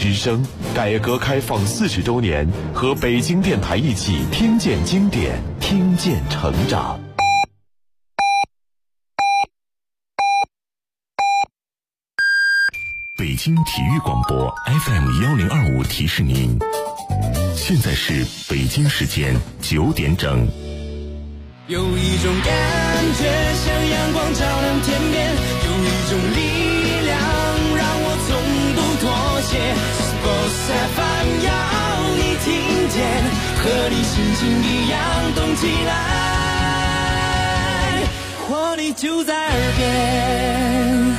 之声，改革开放40周年，和北京电台一起听见经典，听见成长。北京体育广播 FM1025提示您，现在是北京时间9点整。 有一种感觉像阳光照亮天边，有一种力量让我从不妥协。Sports FM 要你听见，和你心情一样动起来，活力就在耳边。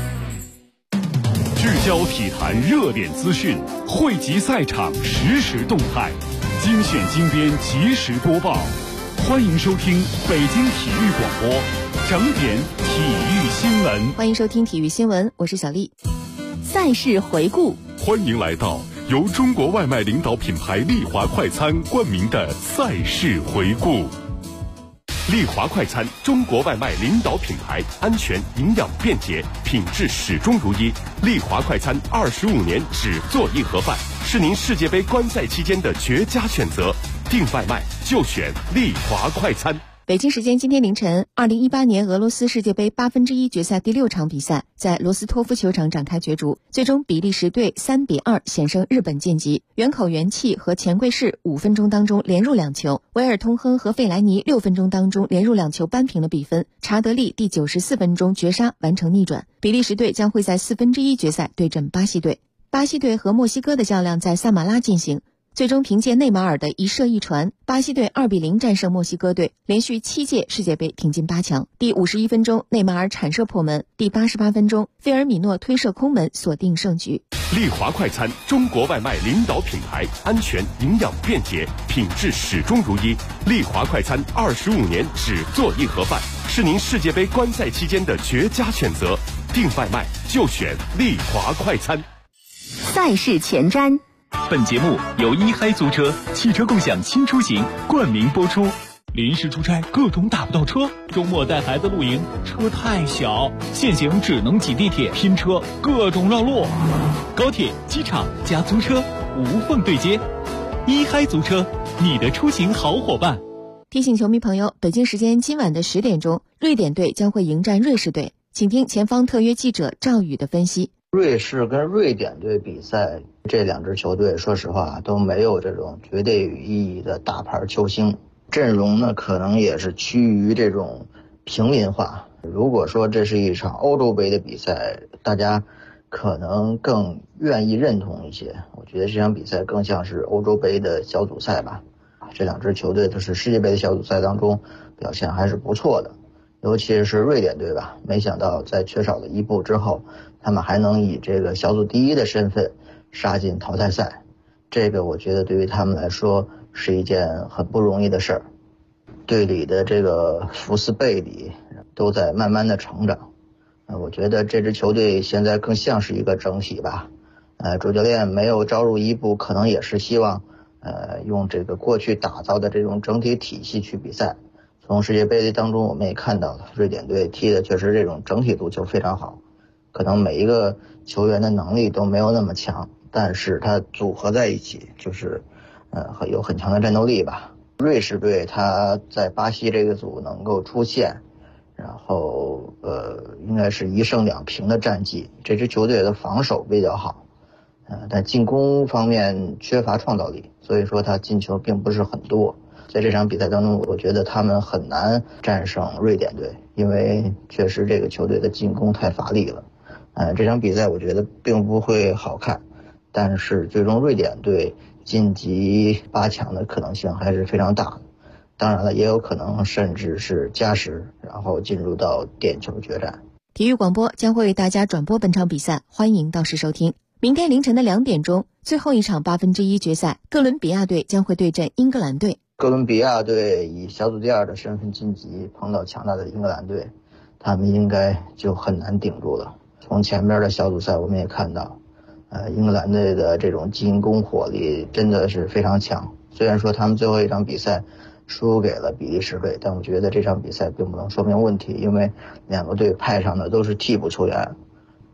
聚焦体坛热点资讯，汇集赛场实时动态，精选精编及时播报。欢迎收听北京体育广播整点体育新闻。 欢迎收听体育新闻，我是小丽。赛事回顾， 欢迎来到由中国外卖领导品牌丽华快餐冠名的赛事回顾。丽华快餐，中国外卖领导品牌，安全、营养、便捷，品质始终如一。丽华快餐25年只做一盒饭，是您世界杯观赛期间的绝佳选择。订外卖就选丽华快餐。 北京时间今天凌晨，2018年俄罗斯世界杯1/8决赛第6场比赛在罗斯托夫球场展开角逐，最终比利时队3-2险胜日本晋级。原口元气和钱贵士5分钟当中连入2球，维尔通亨和费莱尼6分钟当中连入2球扳平了比分。查德利第94分钟绝杀完成逆转。比利时队将会在1/4决赛对阵巴西队。巴西队和墨西哥的较量在萨马拉进行。最终凭借内马尔的一射一传，巴西队2-0战胜墨西哥队，连续7届世界杯挺进8强。第51分钟，内马尔铲射破门；第88分钟，费尔米诺推射空门锁定胜局。 丽华快餐，中国外卖领导品牌，安全、营养、便捷，品质始终如一。丽华快餐25年只做一盒饭，是您世界杯观赛期间的绝佳选择。订外卖就选丽华快餐。 赛事前瞻。 本节目由一嗨租车汽车共享轻出行冠名播出。临时出差各种打不到车，周末带孩子露营车太小，现行只能挤地铁拼车，各种绕路。高铁、机场加租车无缝对接，一嗨租车，你的出行好伙伴。 提醒球迷朋友，北京时间今晚的10点钟，瑞典队将会迎战瑞士队，请听前方特约记者赵宇的分析。 瑞士跟瑞典队比赛，这2支球队说实话都没有这种绝对意义的大牌球星，阵容呢可能也是趋于这种平民化。如果说这是一场欧洲杯的比赛，大家可能更愿意认同一些。我觉得这场比赛更像是欧洲杯的小组赛吧。这2支球队都是世界杯的小组赛当中表现还是不错的，尤其是瑞典队吧，没想到在缺少了一步之后，他们还能以这个小组第1的身份杀进淘汰赛，这个我觉得对于他们来说是一件很不容易的事儿。队里的这个福斯贝里都在慢慢的成长，我觉得这支球队现在更像是一个整体吧。主教练没有招入伊布，可能也是希望用这个过去打造的这种整体体系去比赛。从世界杯当中我们也看到了，瑞典队踢的确实这种整体足球非常好，可能每一个球员的能力都没有那么强，但是他组合在一起就是有很强的战斗力吧。瑞士队他在巴西这个组能够出现，然后应该是1胜2平的战绩。这支球队的防守比较好，但进攻方面缺乏创造力，所以说他进球并不是很多。在这场比赛当中，我觉得他们很难战胜瑞典队，因为确实这个球队的进攻太乏力了。这场比赛我觉得并不会好看，但是最终瑞典队晋级8强的可能性还是非常大的。当然了，也有可能甚至是加时，然后进入到点球决战。 体育广播将会为大家转播本场比赛，欢迎到时收听。明天凌晨的2点钟，最后一场1/8决赛，哥伦比亚队将会对阵英格兰队。 哥伦比亚队以小组第2的身份晋级，碰到强大的英格兰队，他们应该就很难顶住了。从前面的小组赛我们也看到，英格兰队的这种进攻火力真的是非常强。虽然说他们最后一场比赛输给了比利时队，但我觉得这场比赛并不能说明问题，因为2个队派上的都是替补球员，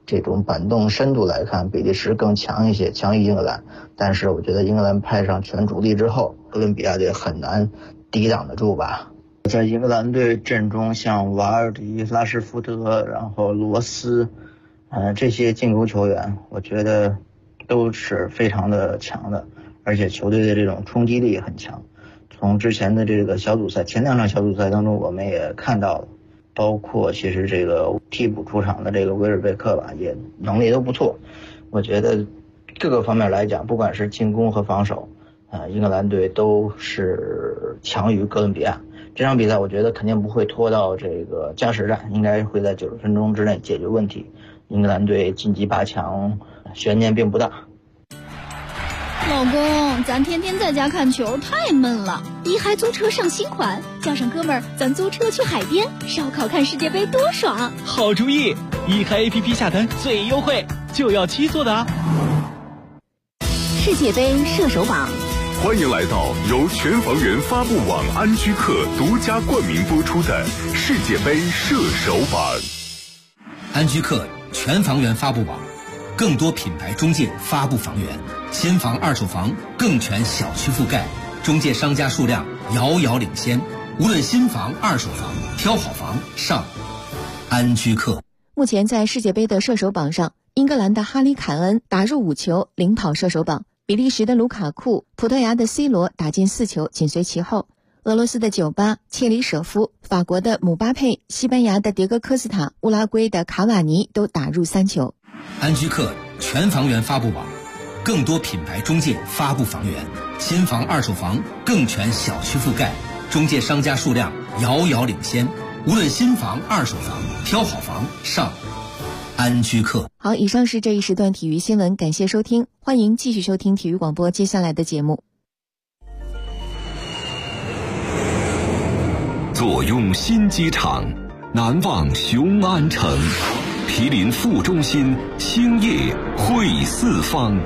这种板凳深度来看，比利时更强一些，强于英格兰。但是我觉得英格兰派上全主力之后，哥伦比亚队很难抵挡得住吧。在英格兰队阵中，像瓦尔迪、拉什福德，然后罗斯，这些进攻球员，我觉得都是非常的强的，而且球队的这种冲击力很强。从之前的这个小组赛，前2场小组赛当中，我们也看到了，包括其实这个替补出场的这个威尔贝克吧，也能力都不错。我觉得各个方面来讲，不管是进攻和防守，英格兰队都是强于哥伦比亚。这场比赛我觉得肯定不会拖到这个加时战，应该会在90分钟之内解决问题。英格兰队晋级8强悬念并不大。 老公，咱天天在家看球太闷了，一嗨租车上新款，叫上哥们儿，咱租车去海边烧烤看世界杯多爽！ 好主意，一嗨 APP 下单最优惠，就要7座的啊！ 世界杯射手榜， 欢迎来到由全房源发布网安居客独家冠名播出的世界杯射手榜。 安居客全房源发布网，更多品牌中介发布房源，新房二手房更全小区覆盖，中介商家数量遥遥领先，无论新房二手房，挑好房上安居客。 目前在世界杯的射手榜上，英格兰的哈里凯恩打入5球，领跑射手榜；比利时的卢卡库、葡萄牙的 C 罗打进4球，紧随其后；俄罗斯的酒吧、切里舍夫、法国的姆巴佩、西班牙的迭戈科斯塔、乌拉圭的卡瓦尼都打入3球。 安居客全房源发布网，更多品牌中介发布房源，新房二手房更全小区覆盖，中介商家数量遥遥领先，无论新房二手房，挑好房上安居客。 好，以上是这一时段体育新闻，感谢收听，欢迎继续收听体育广播接下来的节目。 坐拥新机场，难忘雄安城，毗邻副中心，兴业汇四方。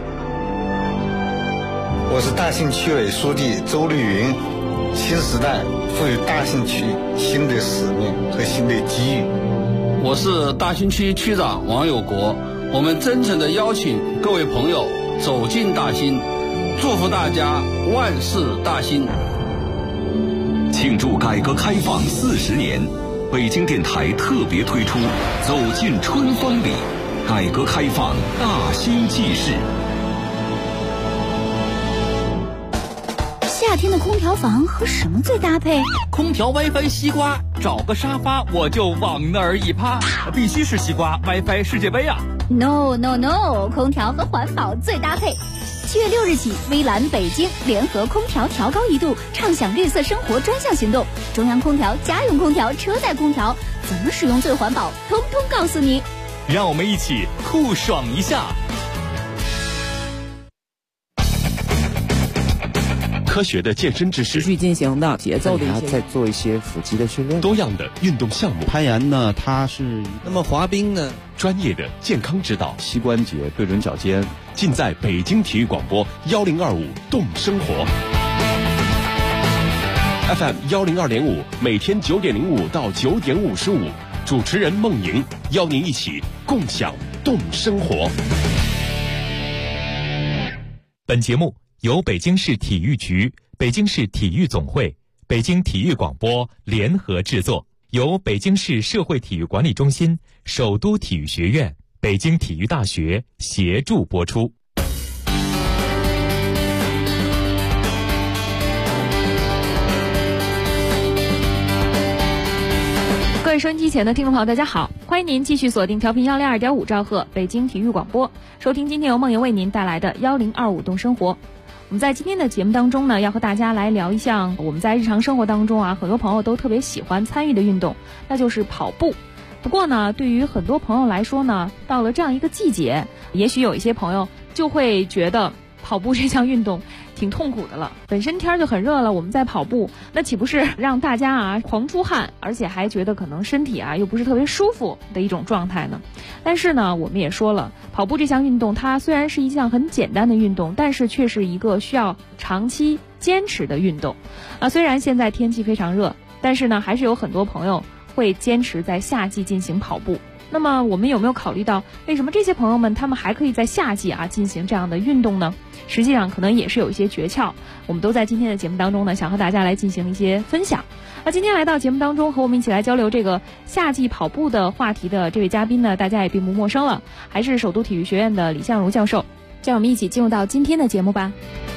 我是大兴区委书记周绿云。新时代赋予大兴区新的使命和新的机遇。 我是大兴区区长王有国，我们真诚地邀请各位朋友走进大兴，祝福大家万事大兴。 庆祝改革开放40年，北京电台特别推出《走进春风里》，改革开放大兴纪事。 夏天的空调房和什么最搭配？ 空调 WiFi 西瓜，找个沙发我就往那儿一趴，必须是西瓜 WiFi 世界杯啊 ！No， 空调和环保最搭配。7月6日起，微蓝北京联合空调调高1度，畅享绿色生活专项行动。中央空调、家用空调、车载空调，怎么使用最环保，通通告诉你。 让我们一起酷爽一下。 科学的健身知识， 持续进行的节奏的一些，再做一些腹肌的训练， 多样的运动项目。 攀岩呢，它是那么滑冰呢， 专业的健康指导， 膝关节、对准脚尖， 尽在北京体育广播1025动生活 FM 102.5，每天9点05到9点55，主持人孟莹邀您一起共享动生活。 本节目由北京市体育局、北京市体育总会、北京体育广播联合制作，由北京市社会体育管理中心、首都体育学院、北京体育大学协助播出。 各位收音机前的听众朋友，大家好，欢迎您继续锁定调频102.5兆赫北京体育广播，收听今天由梦莹为您带来的1025动生活。我们在今天的节目当中呢，要和大家来聊一项我们在日常生活当中很多朋友都特别喜欢参与的运动，那就是跑步。不过呢，对于很多朋友来说呢，到了这样一个季节，也许有一些朋友就会觉得跑步这项运动挺痛苦的了，本身天就很热了，我们在跑步，那岂不是让大家狂出汗，而且还觉得可能身体又不是特别舒服的一种状态呢？但是呢，我们也说了，跑步这项运动它虽然是一项很简单的运动，但是却是一个需要长期坚持的运动。虽然现在天气非常热，但是呢，还是有很多朋友会坚持在夏季进行跑步。 那么我们有没有考虑到，为什么这些朋友们他们还可以在夏季进行这样的运动呢？实际上可能也是有一些诀窍，我们都在今天的节目当中呢，想和大家来进行一些分享。那今天来到节目当中和我们一起来交流这个夏季跑步的话题的这位嘉宾呢，大家也并不陌生了，还是首都体育学院的李相如教授。让我们一起进入到今天的节目吧。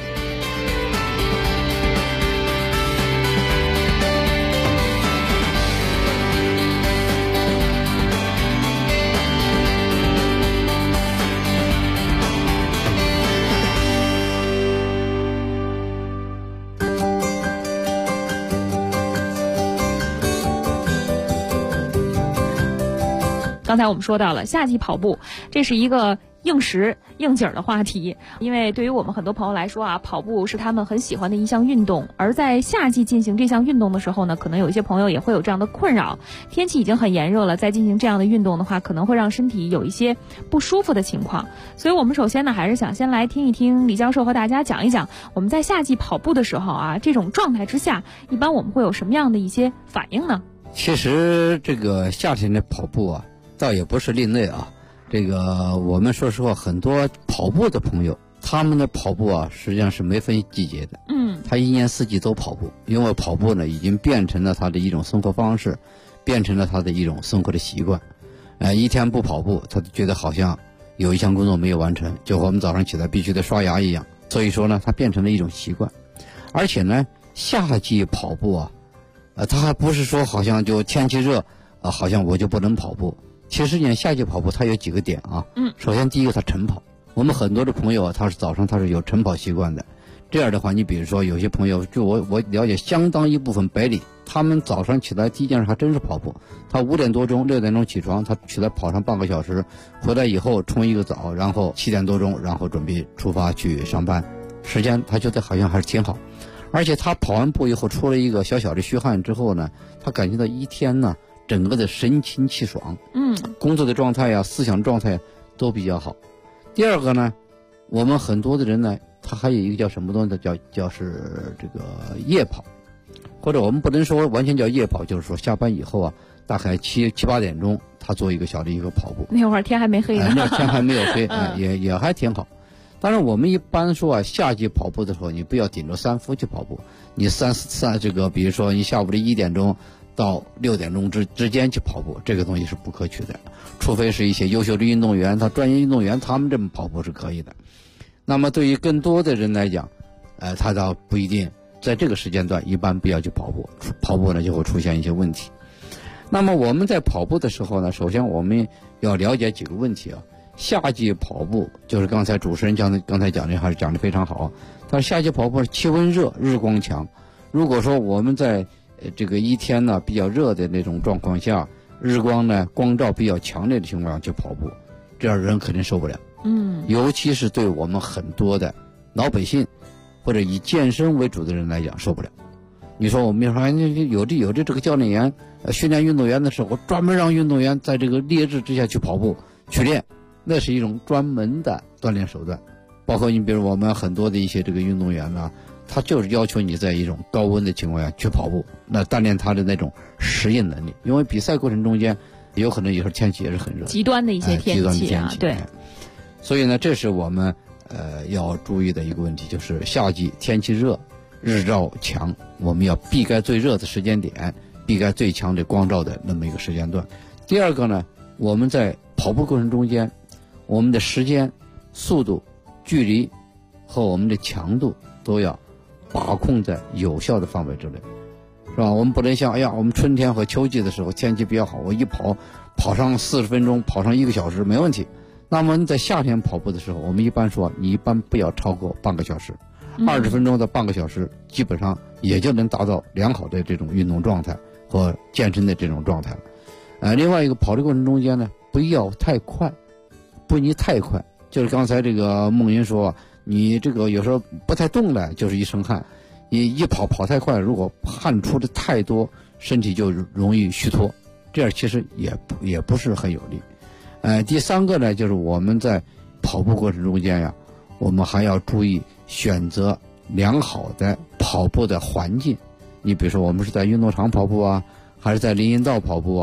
刚才我们说到了夏季跑步，这是一个应时应景的话题，因为对于我们很多朋友来说跑步是他们很喜欢的一项运动，而在夏季进行这项运动的时候呢，可能有一些朋友也会有这样的困扰，天气已经很炎热了，再进行这样的运动的话，可能会让身体有一些不舒服的情况。所以我们首先呢，还是想先来听一听李教授和大家讲一讲，我们在夏季跑步的时候这种状态之下，一般我们会有什么样的一些反应呢？ 其实这个夏天的跑步倒也不是另类这个我们说实话，很多跑步的朋友，他们的跑步实际上是没分季节的。他一年四季都跑步，因为跑步呢已经变成了他的一种生活方式，变成了他的一种生活的习惯。一天不跑步，他觉得好像有一项工作没有完成，就和我们早上起来必须得刷牙一样。所以说呢，它变成了一种习惯。而且呢，夏季跑步它还不是说好像就天气热好像我就不能跑步。其实呢，夏季跑步它有几个点首先第一个，它晨跑。我们很多的朋友他是早上他是有晨跑习惯的。这样的话，你比如说有些朋友，就我了解相当一部分白领，他们早上起来第一件事还真是跑步。他5点多钟6点钟起床，他起来跑上半个小时，回来以后冲一个澡，然后7点多钟然后准备出发去上班。时间他觉得好像还是挺好。而且他跑完步以后出了一个小小的虚汗之后呢，他感觉到一天呢整个的神清气爽，工作的状态思想状态都比较好。第二个呢，我们很多的人呢，他还有一个叫什么东西叫是这个夜跑，或者我们不能说完全叫夜跑，就是说下班以后大概7、8点钟，他做一个小的一个跑步。 那会儿天还没黑呢， 那天还没有黑，也还挺好。当然我们一般说夏季跑步的时候，你不要顶着3伏去跑步，你这个比如说你下午的1点钟到6点钟之间去跑步，这个东西是不可取的，除非是一些优秀的运动员，专业运动员他们这么跑步是可以的。那么对于更多的人来讲，他倒不一定在这个时间段一般不要去跑步，跑步呢就会出现一些问题。那么我们在跑步的时候呢，首先我们要了解几个问题夏季跑步就是刚才主持人刚才讲的还是讲的非常好，他说夏季跑步气温热，日光强。如果说我们在这个一天呢比较热的那种状况下，日光呢光照比较强烈的情况下去跑步，这样人肯定受不了。尤其是对我们很多的老百姓或者以健身为主的人来讲受不了。你说我们说有的这个教练员训练运动员的时候，专门让运动员在这个烈日之下去跑步去练，那是一种专门的锻炼手段。包括你比如我们很多的一些这个运动员他就是要求你在一种高温的情况下去跑步，那锻炼他的那种适应能力。因为比赛过程中间有可能有时候天气也是很热， 极端的一些天气对。 所以呢，这是我们要注意的一个问题，就是夏季天气热，日照强，我们要避开最热的时间点，避开最强的光照的那么一个时间段。第二个呢，我们在跑步过程中间，我们的时间、速度、距离和我们的强度都要把控在有效的范围之内，是吧？我们不能像我们春天和秋季的时候天气比较好，我一跑上40分钟，跑上1个小时没问题。那么你在夏天跑步的时候，我们一般说你一般不要超过半个小时，20分钟到半个小时，基本上也就能达到良好的这种运动状态和健身的这种状态了。另外一个跑的过程中间呢，不要太快，不宜太快。就是刚才这个梦云说，你这个有时候不太动了，就是一身汗，你一跑太快，如果汗出的太多，身体就容易虚脱，这样其实也不是很有利。第三个呢，就是我们在跑步过程中间我们还要注意选择良好的跑步的环境。你比如说我们是在运动场跑步还是在林荫道跑步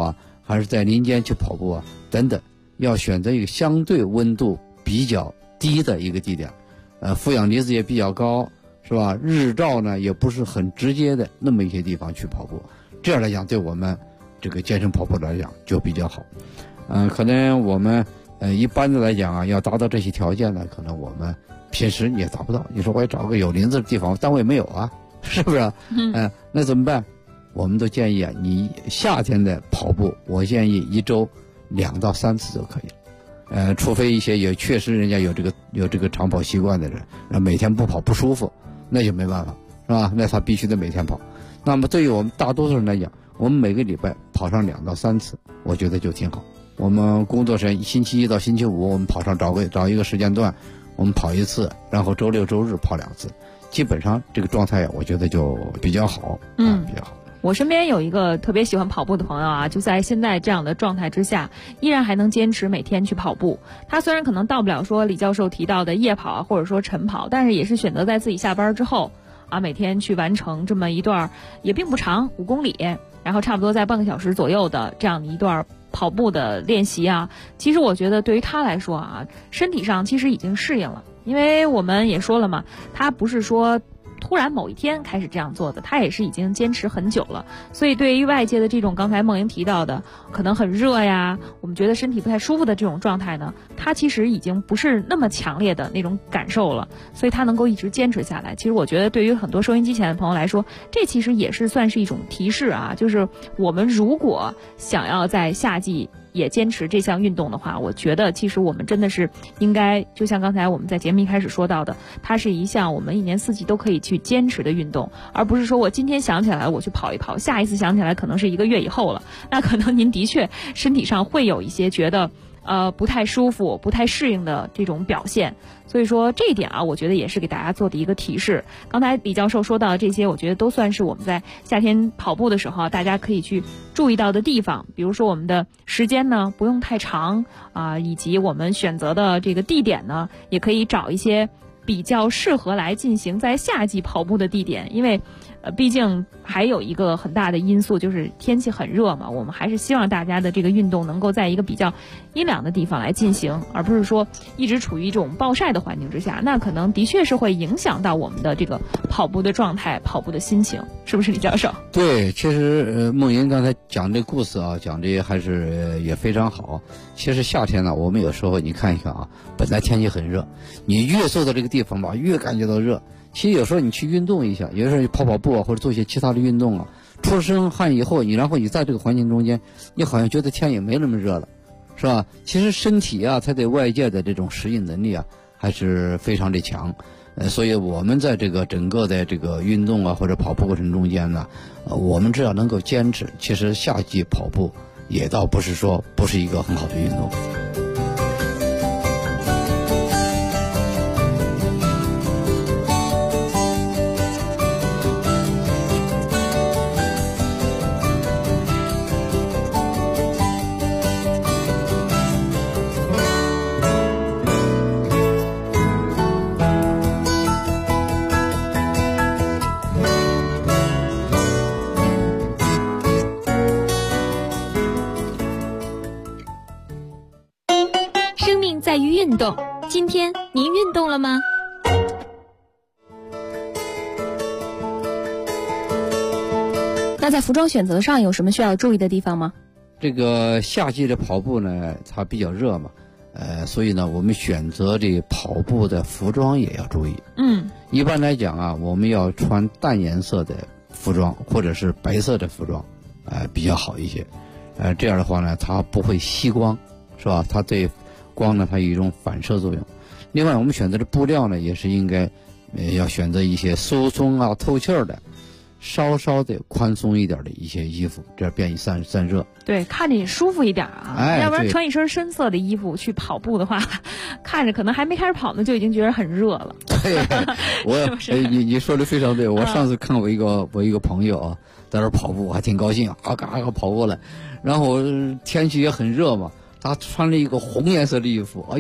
还是在林间去跑步啊等等，要选择一个相对温度比较低的一个地点，负氧离子也比较高，是吧？日照呢也不是很直接的那么一些地方去跑步，这样来讲对我们这个健身跑步来讲就比较好。可能我们一般的来讲啊，要达到这些条件呢，可能我们平时也达不到。你说我也找个有林子的地方，单位没有啊，是不是？那怎么办？我们都建议啊，你夏天的跑步，我建议1周2到3次就可以了。除非一些也确实人家有这个长跑习惯的人，每天不跑不舒服，那就没办法，是吧？那他必须得每天跑。那么对于我们大多数人来讲，我们每个礼拜跑上2到3次，我觉得就挺好。我们工作时间星期1到星期5，我们跑上找一个时间段，我们跑1次，然后周6周日跑2次，基本上这个状态我觉得就比较好，比较好。 我身边有一个特别喜欢跑步的朋友啊，就在现在这样的状态之下，依然还能坚持每天去跑步。他虽然可能到不了说李教授提到的夜跑或者说晨跑，但是也是选择在自己下班之后啊，每天去完成这么一段也并不长5公里，然后差不多在半个小时左右的这样的一段跑步的练习啊。其实我觉得对于他来说啊，身体上其实已经适应了，因为我们也说了嘛，他不是说突然某一天开始这样做的，他也是已经坚持很久了。所以对于外界的这种刚才梦莹提到的可能很热呀，我们觉得身体不太舒服的这种状态呢，他其实已经不是那么强烈的那种感受了，所以他能够一直坚持下来。其实我觉得对于很多收音机前的朋友来说，这其实也是算是一种提示啊，就是我们如果想要在夏季也坚持这项运动的话，我觉得其实我们真的是应该，就像刚才我们在节目一开始说到的，它是一项我们1年4季都可以去坚持的运动，而不是说我今天想起来我去跑一跑，下一次想起来可能是1个月以后了，那可能您的确身体上会有一些觉得不太舒服、不太适应的这种表现。所以说这一点啊，我觉得也是给大家做的一个提示。刚才李教授说到的这些，我觉得都算是我们在夏天跑步的时候大家可以去注意到的地方。比如说我们的时间呢不用太长以及我们选择的这个地点呢，也可以找一些比较适合来进行在夏季跑步的地点。因为毕竟还有一个很大的因素就是天气很热嘛，我们还是希望大家的这个运动能够在一个比较阴凉的地方来进行，而不是说一直处于一种暴晒的环境之下，那可能的确是会影响到我们的这个跑步的状态、跑步的心情，是不是李教授？ 对，其实梦莹刚才讲这故事啊，讲的还是也非常好。其实夏天呢，我们有时候你看一看啊，本来天气很热，你越坐到这个地方吧，越感觉到热。其实有时候你去运动一下，有时候你跑跑步啊，或者做一些其他的运动啊，出身汗以后，然后你在这个环境中间，你好像觉得天也没那么热了，是吧？其实身体啊，它对外界的这种适应能力啊，还是非常的强。所以我们在这个整个的这个运动啊或者跑步过程中间呢，我们只要能够坚持，其实夏季跑步也倒不是说不是一个很好的运动。 在于运动。今天您运动了吗？ 那在服装选择上有什么需要注意的地方吗？ 这个夏季的跑步呢，它比较热嘛，所以呢，我们选择这跑步的服装也要注意。一般来讲啊，我们要穿淡颜色的服装或者是白色的服装，比较好一些。这样的话呢，它不会吸光，是吧？它对光呢，它有一种反射作用。另外，我们选择的布料呢，也是应该要选择一些疏松啊、透气儿的，稍稍的宽松一点的一些衣服，这样便于散热。 对，看着也舒服一点啊。要不然穿一身深色的衣服去跑步的话，看着可能还没开始跑呢，就已经觉得很热了。 对，你说的非常对。我上次看我一个朋友啊，在那跑步，我还挺高兴，嘎嘎跑过来。然后天气也很热嘛。他穿了一个红颜色的衣服，哎呦，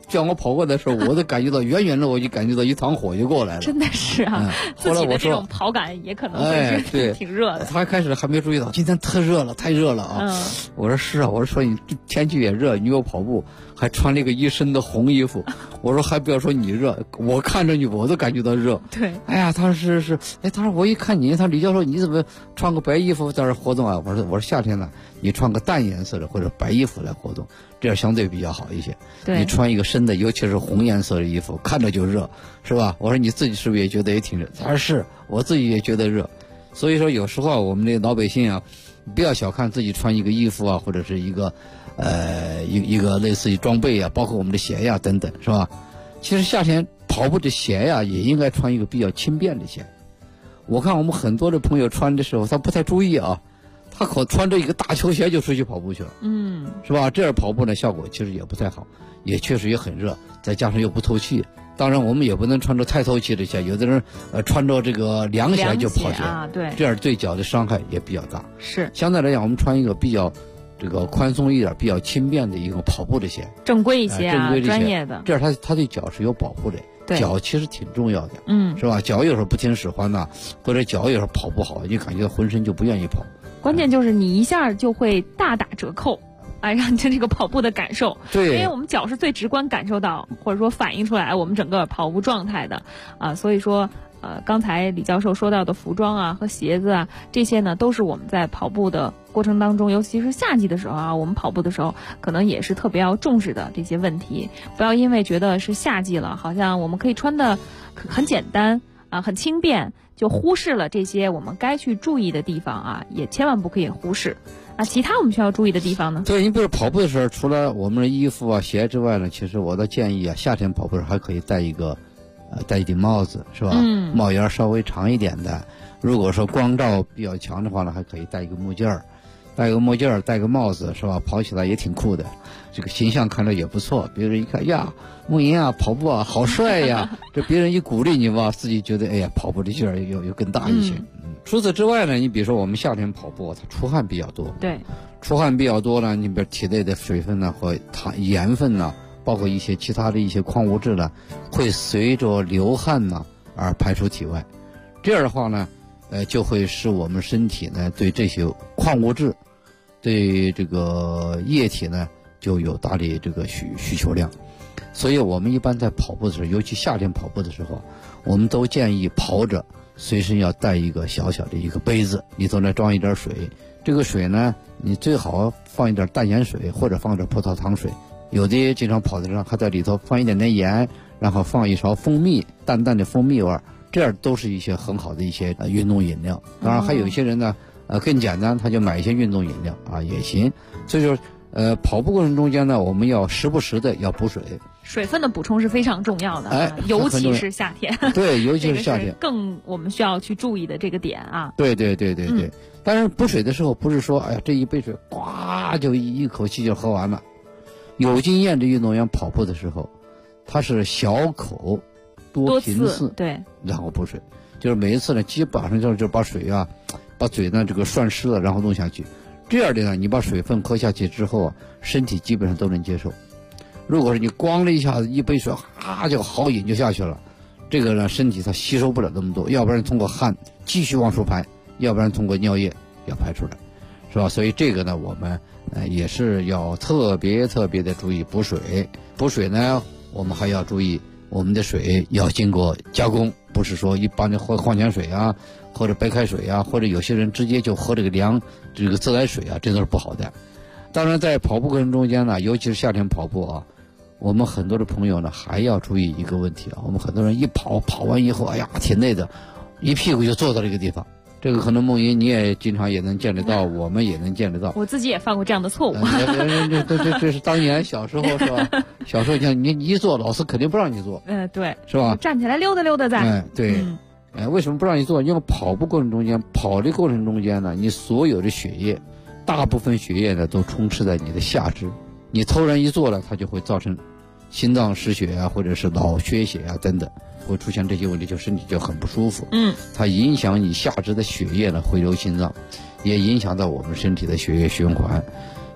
向我跑过来的时候，我都感觉到远远的我就感觉到一团火就过来了。 真的是啊， 后来我说这种跑感也可能会是挺热的。 他开始还没注意到，今天太热了啊！我说是啊，我说你天气也热，你又跑步，还穿了一个一身的红衣服，我说还不要说你热，我看着你我都感觉到热。 对， 哎呀，他说是，他说我一看你，他李教授你怎么穿个白衣服在这活动啊？我说夏天呢，你穿个淡颜色的或者白衣服来活动，这样相对比较好一些。 对， 你穿一个深的，尤其是红颜色的衣服，看着就热，是吧？我说你自己是不是也觉得也挺热？他说是，我自己也觉得热。所以说有时候我们这老百姓啊，不要小看自己穿一个衣服啊，或者是一个一个类似于装备啊，包括我们的鞋呀等等，是吧？其实夏天跑步的鞋呀，也应该穿一个比较轻便的鞋。我看我们很多的朋友穿的时候，他不太注意啊，他可穿着一个大球鞋就出去跑步去了，是吧？这样跑步呢效果其实也不太好，也确实也很热，再加上又不透气。当然我们也不能穿着太透气的鞋，有的人穿着这个凉鞋就跑起来啊，对， 这样对脚的伤害也比较大。 是， 相对来讲，我们穿一个比较这个宽松一点、比较轻便的一个跑步的鞋， 正规一些啊，正规专业的， 这样他对脚是有保护的。脚其实挺重要的，是吧？脚有时候不听使唤呐，或者脚有时候跑不好，你感觉浑身就不愿意跑。 关键就是你一下就会大打折扣，让你的这个跑步的感受。 对， 因为我们脚是最直观感受到或者说反映出来我们整个跑步状态的啊，所以说。刚才李教授说到的服装啊和鞋子啊，这些呢都是我们在跑步的过程当中，尤其是夏季的时候啊，我们跑步的时候可能也是特别要重视的这些问题。不要因为觉得是夏季了，好像我们可以穿的很简单啊，很轻便，就忽视了这些我们该去注意的地方啊，也千万不可以忽视。其他我们需要注意的地方呢？ 对，你比如跑步的时候，除了我们的衣服啊、鞋之外呢，其实我的建议啊，夏天跑步的时候还可以戴一顶帽子，是吧？帽檐稍微长一点的。如果说光照比较强的话呢，还可以戴一个墨镜儿，戴个帽子，是吧？跑起来也挺酷的，这个形象看着也不错。别人一看呀，梦莹啊，跑步啊，好帅呀！这别人一鼓励你吧，自己觉得哎呀，跑步的劲儿又更大一些。除此之外呢，你比如说我们夏天跑步，它出汗比较多。 对， 出汗比较多呢，你比如体内的水分呢和盐分呢。包括一些其他的一些矿物质呢，会随着流汗呢而排出体外，这样的话呢，就会使我们身体呢对这些矿物质、对这个液体呢就有大的这个需求量。所以我们一般在跑步的时候，尤其夏天跑步的时候，我们都建议跑者随身要带一个小小的一个杯子，里头呢装一点水。这个水呢，你最好放一点淡盐水或者放点葡萄糖水。有的经常跑的人还在里头放一点点盐，然后放一勺蜂蜜，淡淡的蜂蜜味儿，这样都是一些很好的一些运动饮料。当然还有一些人呢，更简单，他就买一些运动饮料啊也行。所以说，跑步过程中间呢，我们要时不时的要补水， 水分的补充是非常重要的，尤其是夏天。 对，尤其是夏天， 更我们需要去注意的这个点啊。 对。但是补水的时候，不是说哎呀这一杯水呱就一口气就喝完了。有经验的运动员跑步的时候，他是小口多频次， 对， 然后补水，就是每一次呢，基本上就把水啊，把嘴呢这个涮湿了，然后弄下去。这样的呢，你把水分喝下去之后啊，身体基本上都能接受。如果是你咣的一下子一杯水就好饮就下去了，这个呢身体它吸收不了那么多，要不然通过汗继续往出排，要不然通过尿液要排出来，是吧？所以这个呢，我们也是要特别的注意补水。补水呢，我们还要注意我们的水要经过加工，不是说一般的喝矿泉水啊，或者白开水啊，或者有些人直接就喝这个自来水啊，这都是不好的。当然在跑步过程中间呢，尤其是夏天跑步啊，我们很多的朋友呢还要注意一个问题啊，我们很多人一跑完以后，哎呀挺累的，一屁股就坐到这个地方。这个可能梦莹你也经常也能见得到，我们也能见得到。 我自己也犯过这样的错误。 这是当年小时候是吧？小时候你一坐，老师肯定不让你坐。 对， 是吧？ 站起来溜达再。 对。为什么不让你坐？因为跑步过程中间，跑的过程中间呢，你所有的血液，大部分血液呢都充斥在你的下肢，你突然一坐了，它就会造成心脏失血啊，或者是脑缺血啊等等。会出现这些问题，就身体就很不舒服。它影响你下肢的血液呢回流心脏，也影响到我们身体的血液循环。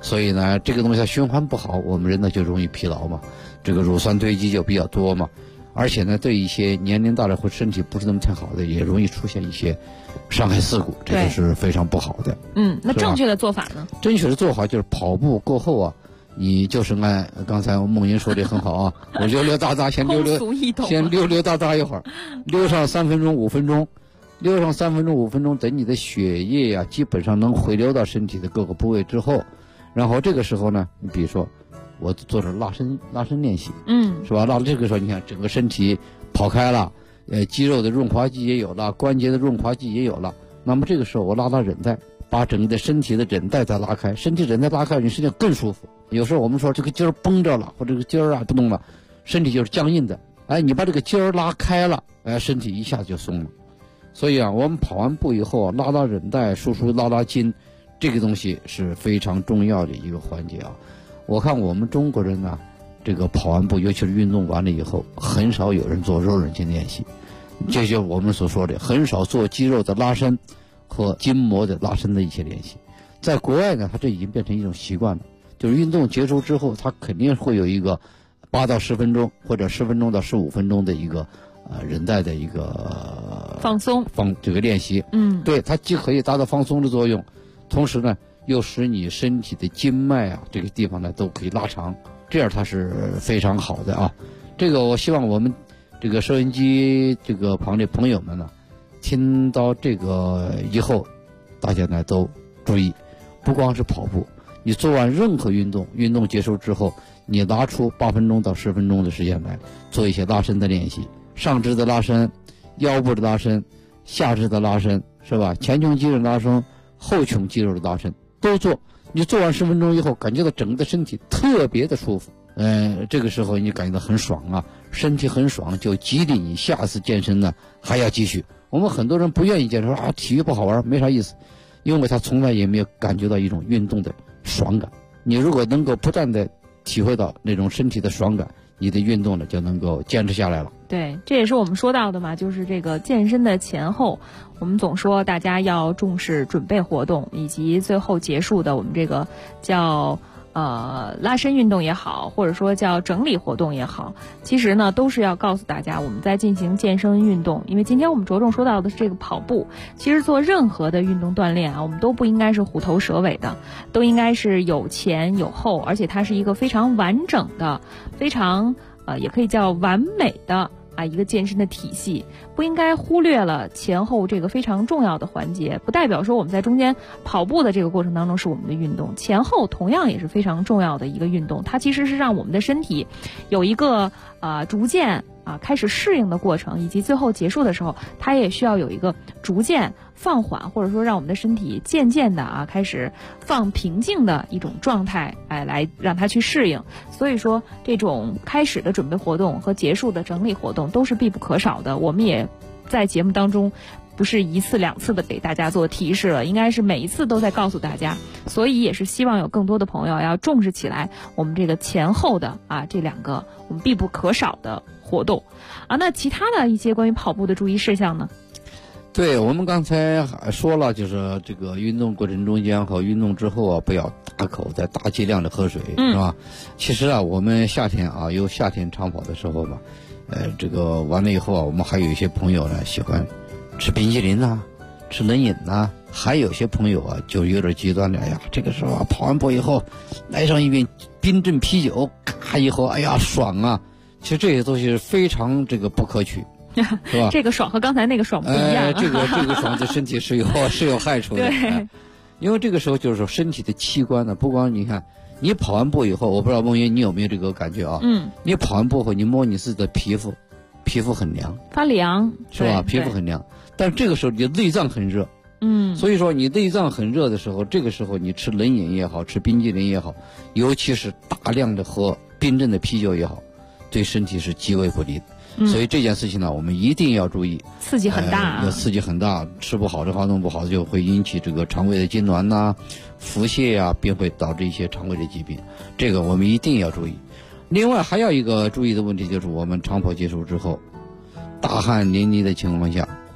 所以呢，这个东西它循环不好，我们人呢就容易疲劳嘛，这个乳酸堆积就比较多嘛，而且呢，对一些年龄大了或身体不是那么太好的，也容易出现一些伤害事故，这个是非常不好的。 那正确的做法呢？ 正确的做法就是跑步过后啊，你就是按刚才梦莹说的很好啊，我溜溜达达，先溜溜达达一会儿，溜上3分钟5分钟，溜上3分钟5分钟，等你的血液呀基本上能回流到身体的各个部位之后，然后这个时候呢，你比如说我做着拉伸练习，是吧？这个时候你看整个身体跑开了，肌肉的润滑剂也有了，关节的润滑剂也有了，那么这个时候我拉韧带，把整个的身体的韧带再拉开，身体韧带拉开，你身体更舒服。有时候我们说这个筋儿绷着了，或者这个筋儿不动了，身体就是僵硬的，你把这个筋儿拉开了，身体一下子就松了。所以我们跑完步以后拉韧带，舒拉筋，这个东西是非常重要的一个环节啊。我看我们中国人呢，这个跑完步，尤其是运动完了以后，很少有人做柔韧性练习，这就是我们所说的很少做肌肉的拉伸和筋膜的拉伸的一些练习。在国外呢，它这已经变成一种习惯了，就是运动结束之后，它肯定会有一个8到10分钟或者10分钟到15分钟的一个韧带的一个放松这个练习。对，它既可以达到放松的作用，同时呢又使你身体的筋脉这个地方呢都可以拉长，这样它是非常好的啊。这个我希望我们这个收音机这个旁的朋友们呢，听到这个以后，大家呢都注意，不光是跑步，你做完任何运动结束之后，你拿出8分钟到10分钟的时间来做一些拉伸的练习，上肢的拉伸，腰部的拉伸，下肢的拉伸，是吧？前胸肌肉的拉伸，后胸肌肉的拉伸都做。你做完10分钟以后，感觉到整个身体特别的舒服，这个时候你感觉到很爽啊，身体很爽，就激励你下次健身呢还要继续。我们很多人不愿意健身，说体育不好玩，没啥意思，因为他从来也没有感觉到一种运动的爽感。你如果能够不断的体会到那种身体的爽感，你的运动呢就能够坚持下来了。 对，这也是我们说到的嘛，就是这个健身的前后，我们总说大家要重视准备活动，以及最后结束的我们这个叫拉伸运动也好，或者说叫整理活动也好，其实呢都是要告诉大家，我们在进行健身运动，因为今天我们着重说到的是这个跑步，其实做任何的运动锻炼我们都不应该是虎头蛇尾的，都应该是有前有后，而且它是一个非常完整的，非常也可以叫完美的一个健身的体系，不应该忽略了前后这个非常重要的环节。不代表说我们在中间跑步的这个过程当中是我们的运动，前后同样也是非常重要的一个运动，它其实是让我们的身体有一个逐渐开始适应的过程，以及最后结束的时候，它也需要有一个逐渐放缓，或者说让我们的身体渐渐的开始放平静的一种状态，来让它去适应。所以说，这种开始的准备活动和结束的整理活动都是必不可少的。我们也在节目当中不是1次2次的给大家做提示了，应该是每一次都在告诉大家，所以也是希望有更多的朋友要重视起来我们这个前后的这2个我们必不可少的活动那其他的一些关于跑步的注意事项呢？ 对，我们刚才说了，就是这个运动过程中间和运动之后不要大口再大剂量的喝水，是吧？其实我们夏天有夏天长跑的时候嘛，这个完了以后我们还有一些朋友呢喜欢吃冰淇淋吃冷饮还有些朋友就有点极端的，这个时候跑完步以后来上一瓶冰镇啤酒，咔以后爽其实这些东西是非常这个不可取，是吧？ 这个爽和刚才那个爽不一样。 这个爽对身体是有害处的。 对， 因为这个时候就是说身体的器官呢，不光你看你跑完步以后，我不知道梦云你有没有这个感觉你跑完步后你摸你自己的皮肤很凉， 发凉， 是吧？皮肤很凉，但是这个时候你的内脏很热。所以说你内脏很热的时候，这个时候你吃冷饮也好，吃冰激凌也好，尤其是大量的喝冰镇的啤酒也好，对身体是极为不利的。所以这件事情呢，我们一定要注意， 刺激很大刺激很大，吃不好活动不好，就会引起这个肠胃的痉挛腹泻并会导致一些肠胃的疾病，这个我们一定要注意。另外还有一个注意的问题，就是我们长跑结束之后，大汗淋漓的情况下，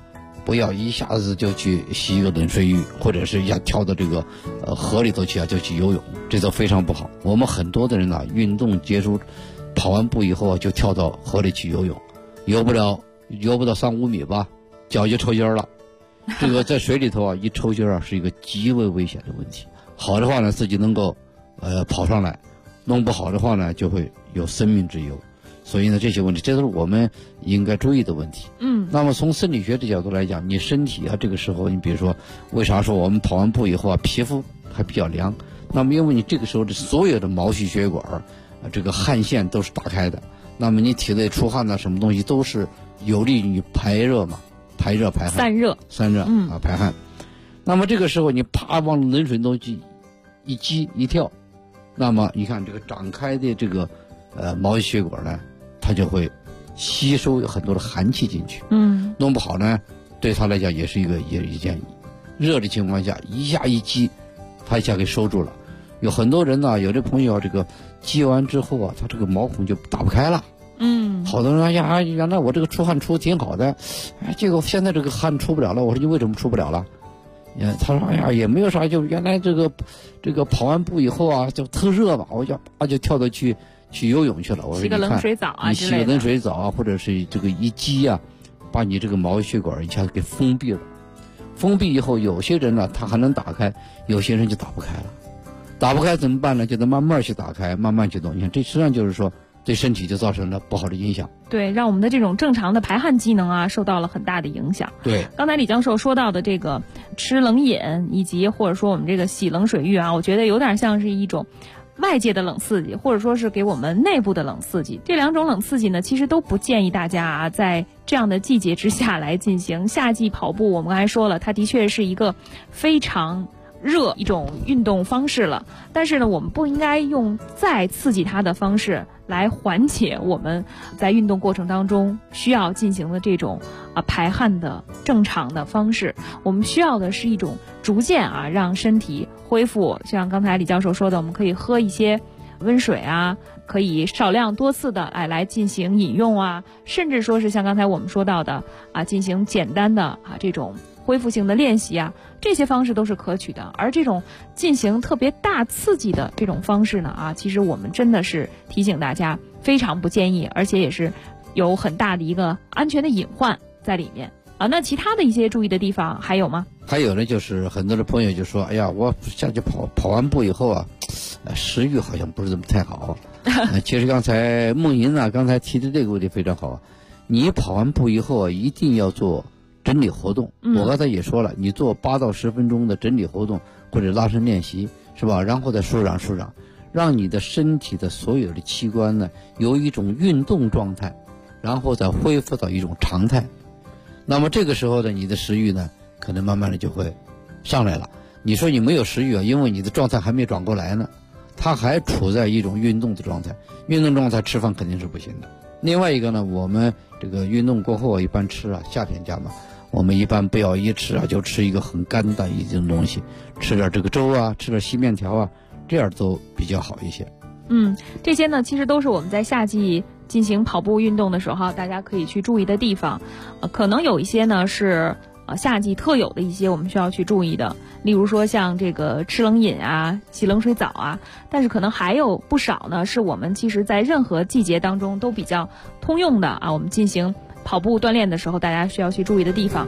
不要一下子就去洗一个冷水浴，或者是要跳到这个河里头去就去游泳，这都非常不好。我们很多的人呢，运动结束跑完步以后就跳到河里去游泳，游不到3-5米吧，脚就抽筋了。这个在水里头一抽筋是一个极为危险的问题。好的话呢，自己能够跑上来，弄不好的话呢，就会有生命之忧。所以呢，这些问题这都是我们应该注意的问题。那么从生理学的角度来讲，你身体这个时候，你比如说为啥说我们跑完步以后皮肤还比较凉？那么因为你这个时候的所有的毛细血管这个汗腺都是打开的，那么你体内出汗什么东西都是有利于排热嘛，排热排汗，散热排汗。那么这个时候你啪往冷水中去一激一跳，那么你看这个展开的这个毛细血管呢，它就会吸收很多的寒气进去。弄不好呢，对它来讲也是一件热的情况下一下一激，它一下给收住了。有很多人呢，有的朋友这个激完之后他这个毛孔就打不开了。好多人原来我这个出汗出挺好的，结果现在这个汗出不了了。我说你为什么出不了了？他说也没有啥，就原来这个跑完步以后就特热嘛，我就跳到去游泳去了。我说洗个冷水澡你洗个冷水澡或者是这个一激把你这个毛细血管一下子给封闭了。封闭以后，有些人呢他还能打开，有些人就打不开了。打不开怎么办呢？就得慢慢去打开，慢慢去动。你看，这实际上就是说对身体就造成了不好的影响。 对，让我们的这种正常的排汗机能受到了很大的影响。 对， 刚才李教授说到的这个吃冷饮，以及或者说我们这个洗冷水浴我觉得有点像是一种外界的冷刺激，或者说是给我们内部的冷刺激。这两种冷刺激呢，其实都不建议大家在这样的季节之下来进行。夏季跑步，我们刚才说了，它的确是一个非常热一种运动方式了，但是呢，我们不应该用再刺激它的方式来缓解我们在运动过程当中需要进行的这种排汗的正常的方式。我们需要的是一种逐渐让身体恢复，像刚才李教授说的，我们可以喝一些温水可以少量多次的来进行饮用甚至说是像刚才我们说到的进行简单的这种恢复性的练习这些方式都是可取的。而这种进行特别大刺激的这种方式呢其实我们真的是提醒大家非常不建议，而且也是有很大的一个安全的隐患在里面那其他的一些注意的地方还有吗？ 还有呢，就是很多的朋友就说，哎呀，我下去跑完步以后食欲好像不是这么太好。其实刚才梦莹刚才提的这个问题非常好。你跑完步以后一定要做整理活动。我刚才也说了，你做8到10分钟的整理活动或者拉伸练习，是吧？然后再舒展，让你的身体的所有的器官呢有一种运动状态，然后再恢复到一种常态。那么这个时候呢，你的食欲呢可能慢慢的就会上来了。你说你没有食欲因为你的状态还没转过来呢，它还处在一种运动的状态，运动状态吃饭肯定是不行的。另外一个呢，我们这个运动过后一般吃夏天家嘛，我们一般不要一吃就吃一个很干的一种东西，吃点这个粥吃点细面条这样都比较好一些。 这些呢其实都是我们在夏季进行跑步运动的时候大家可以去注意的地方。可能有一些呢是夏季特有的一些我们需要去注意的，例如说像这个吃冷饮洗冷水澡但是可能还有不少呢是我们其实在任何季节当中都比较通用的我们进行跑步锻炼的时候大家需要去注意的地方。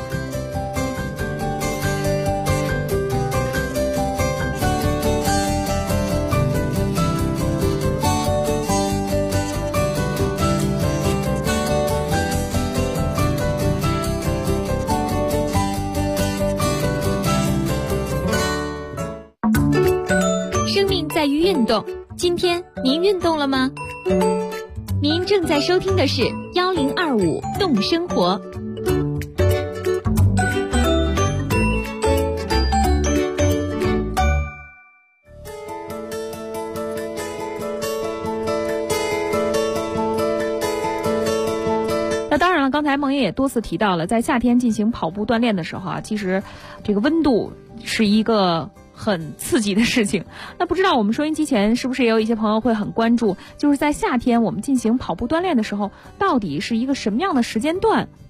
在于运动，今天您运动了吗？您正在收听的是1025动生活。 那当然了，刚才梦莹也多次提到了，在夏天进行跑步锻炼的时候其实这个温度是一个很刺激的事情。那不知道我们收音机前是不是也有一些朋友会很关注，就是在夏天我们进行跑步锻炼的时候，到底是一个什么样的时间段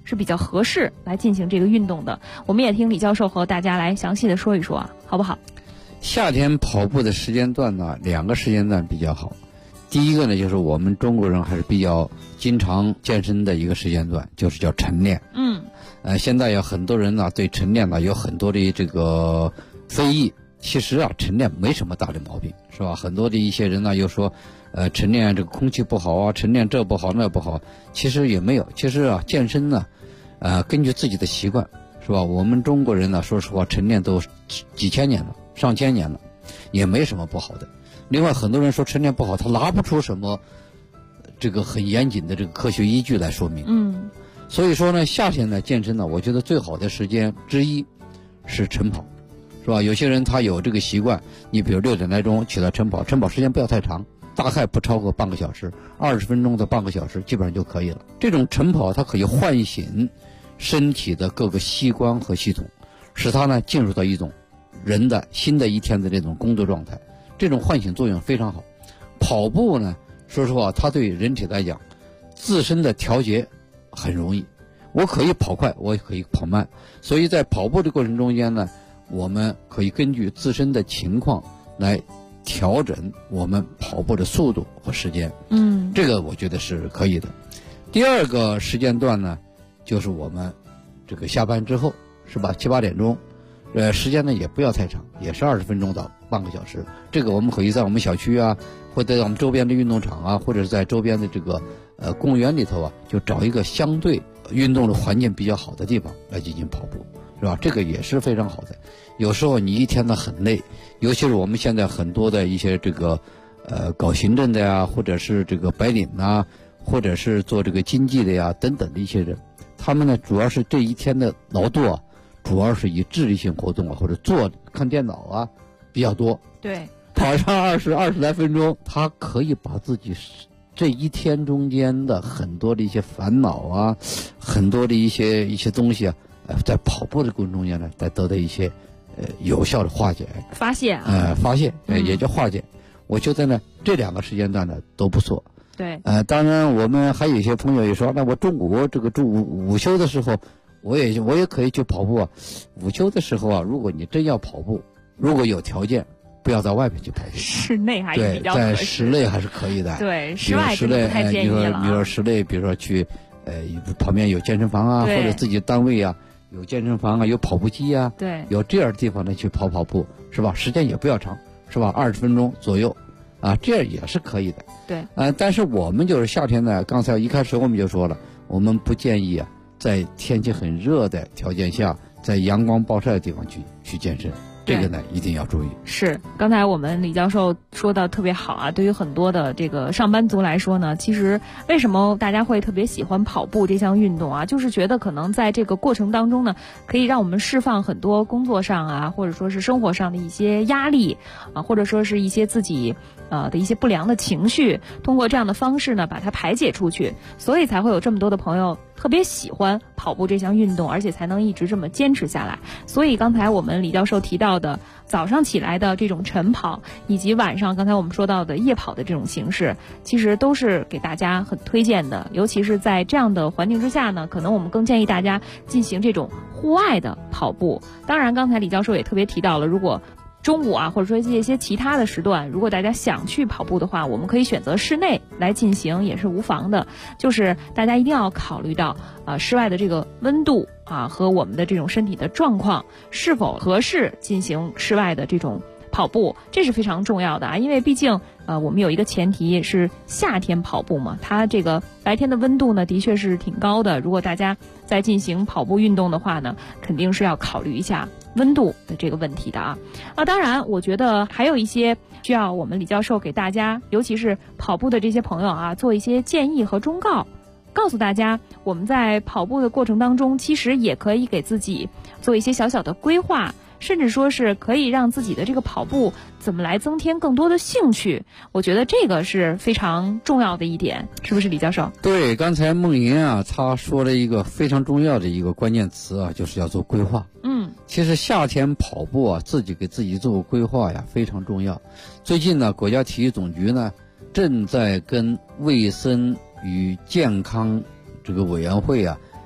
是比较合适来进行这个运动的？我们也听李教授和大家来详细的说一说啊，好不好？ 夏天跑步的时间段呢，2个时间段比较好。第一个呢，就是我们中国人还是比较经常健身的一个时间段，就是叫晨练。现在有很多人呢对晨练呢有很多的这个非议。其实啊，晨练没什么大的毛病，是吧？很多的一些人呢又说，晨练这个空气不好啊，晨练这不好那不好。其实也没有。其实啊，健身呢，根据自己的习惯，是吧？我们中国人呢，说实话，晨练都几千年了，上千年了，也没什么不好的。另外，很多人说晨练不好，他拿不出什么这个很严谨的这个科学依据来说明。所以说呢，夏天呢健身呢，我觉得最好的时间之一是晨跑。是吧？有些人他有这个习惯，你比如6点来钟起来晨跑，晨跑时间不要太长，大概不超过半个小时，20分钟到半个小时基本上就可以了。这种晨跑它可以唤醒身体的各个器官和系统，使它呢进入到一种人的新的一天的这种工作状态，这种唤醒作用非常好。跑步呢，说实话，它对人体来讲，自身的调节很容易，我可以跑快，我也可以跑慢，所以在跑步的过程中间呢，我们可以根据自身的情况来调整我们跑步的速度和时间。这个我觉得是可以的。第二个时间段呢，就是我们这个下班之后，是吧？7、8点钟，时间呢也不要太长，也是20分钟到半个小时。这个我们可以在我们小区啊，或者在我们周边的运动场啊，或者是在周边的这个公园里头啊，就找一个相对运动的环境比较好的地方来进行跑步。是吧？这个也是非常好的。有时候你一天呢很累，尤其是我们现在很多的一些这个搞行政的呀，或者是这个白领啊，或者是做这个经济的呀等等的一些人，他们呢主要是这一天的劳动啊，主要是以智力性活动啊，或者看电脑啊比较多。 对， 跑上20来分钟，他可以把自己这一天中间的很多的一些烦恼啊，很多的一些东西啊，在跑步的过程中间呢，再得到一些有效的化解、 发泄也叫化解。我觉得呢，这2个时间段呢都不错。 对， 当然我们还有一些朋友也说，那我中午午休的时候，我也可以去跑步啊。午休的时候啊，如果你真要跑步，如果有条件，不要在外面去跑步， 室内还是比较对，在室内还是可以的。 对，室外真的不太建议了。 比如说室内，比如说去旁边有健身房啊，或者自己单位啊有健身房啊，有跑步机啊， 对， 有这样的地方呢去跑步，是吧？时间也不要长，是吧？20分钟左右啊，这样也是可以的。 对， 但是我们就是夏天呢，刚才一开始我们就说了，我们不建议啊，在天气很热的条件下，在阳光暴晒的地方去健身。这个呢一定要注意。 是，刚才我们李教授说的特别好啊，对于很多的这个上班族来说呢，其实为什么大家会特别喜欢跑步这项运动啊，就是觉得可能在这个过程当中呢，可以让我们释放很多工作上啊，或者说是生活上的一些压力啊，或者说是一些自己的一些不良的情绪，通过这样的方式呢把它排解出去，所以才会有这么多的朋友特别喜欢跑步这项运动，而且才能一直这么坚持下来。所以刚才我们李教授提到的早上起来的这种晨跑，以及晚上刚才我们说到的夜跑的这种形式，其实都是给大家很推荐的。尤其是在这样的环境之下呢，可能我们更建议大家进行这种户外的跑步。当然刚才李教授也特别提到了，如果中午啊，或者说这些其他的时段，如果大家想去跑步的话，我们可以选择室内来进行，也是无妨的。就是大家一定要考虑到室外的这个温度啊和我们的这种身体的状况是否合适进行室外的这种跑步，这是非常重要的啊。因为毕竟我们有一个前提是夏天跑步嘛，它这个白天的温度呢的确是挺高的。如果大家在进行跑步运动的话呢，肯定是要考虑一下温度的这个问题的啊。当然我觉得还有一些需要我们李教授给大家，尤其是跑步的这些朋友啊，做一些建议和忠告，告诉大家我们在跑步的过程当中，其实也可以给自己做一些小小的规划，甚至说是可以让自己的这个跑步怎么来增添更多的兴趣。我觉得这个是非常重要的一点，是不是李教授？ 对，刚才梦莹啊，她说了一个非常重要的一个关键词啊，就是要做规划。其实夏天跑步啊，自己给自己做个规划呀，非常重要。最近呢，国家体育总局呢正在跟卫生与健康这个委员会啊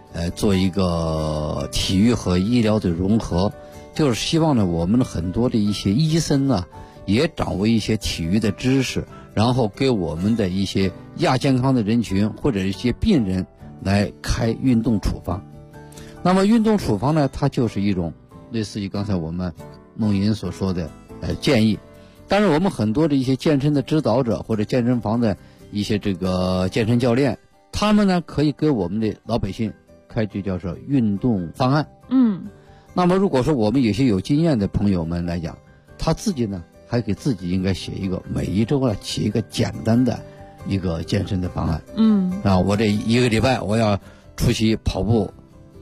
做一个体育和医疗的融合，就是希望呢我们很多的一些医生呢也掌握一些体育的知识，然后给我们的一些亚健康的人群或者一些病人来开运动处方。那么运动处方呢，它就是一种类似于刚才我们孟莹所说的建议。当然我们很多的一些健身的指导者或者健身房的一些这个健身教练，他们呢可以给我们的老百姓开这叫做运动方案。那么如果说我们有些有经验的朋友们来讲，他自己呢还给自己应该写一个每一周呢起一个简单的一个健身的方案。我这一个礼拜我要出席跑步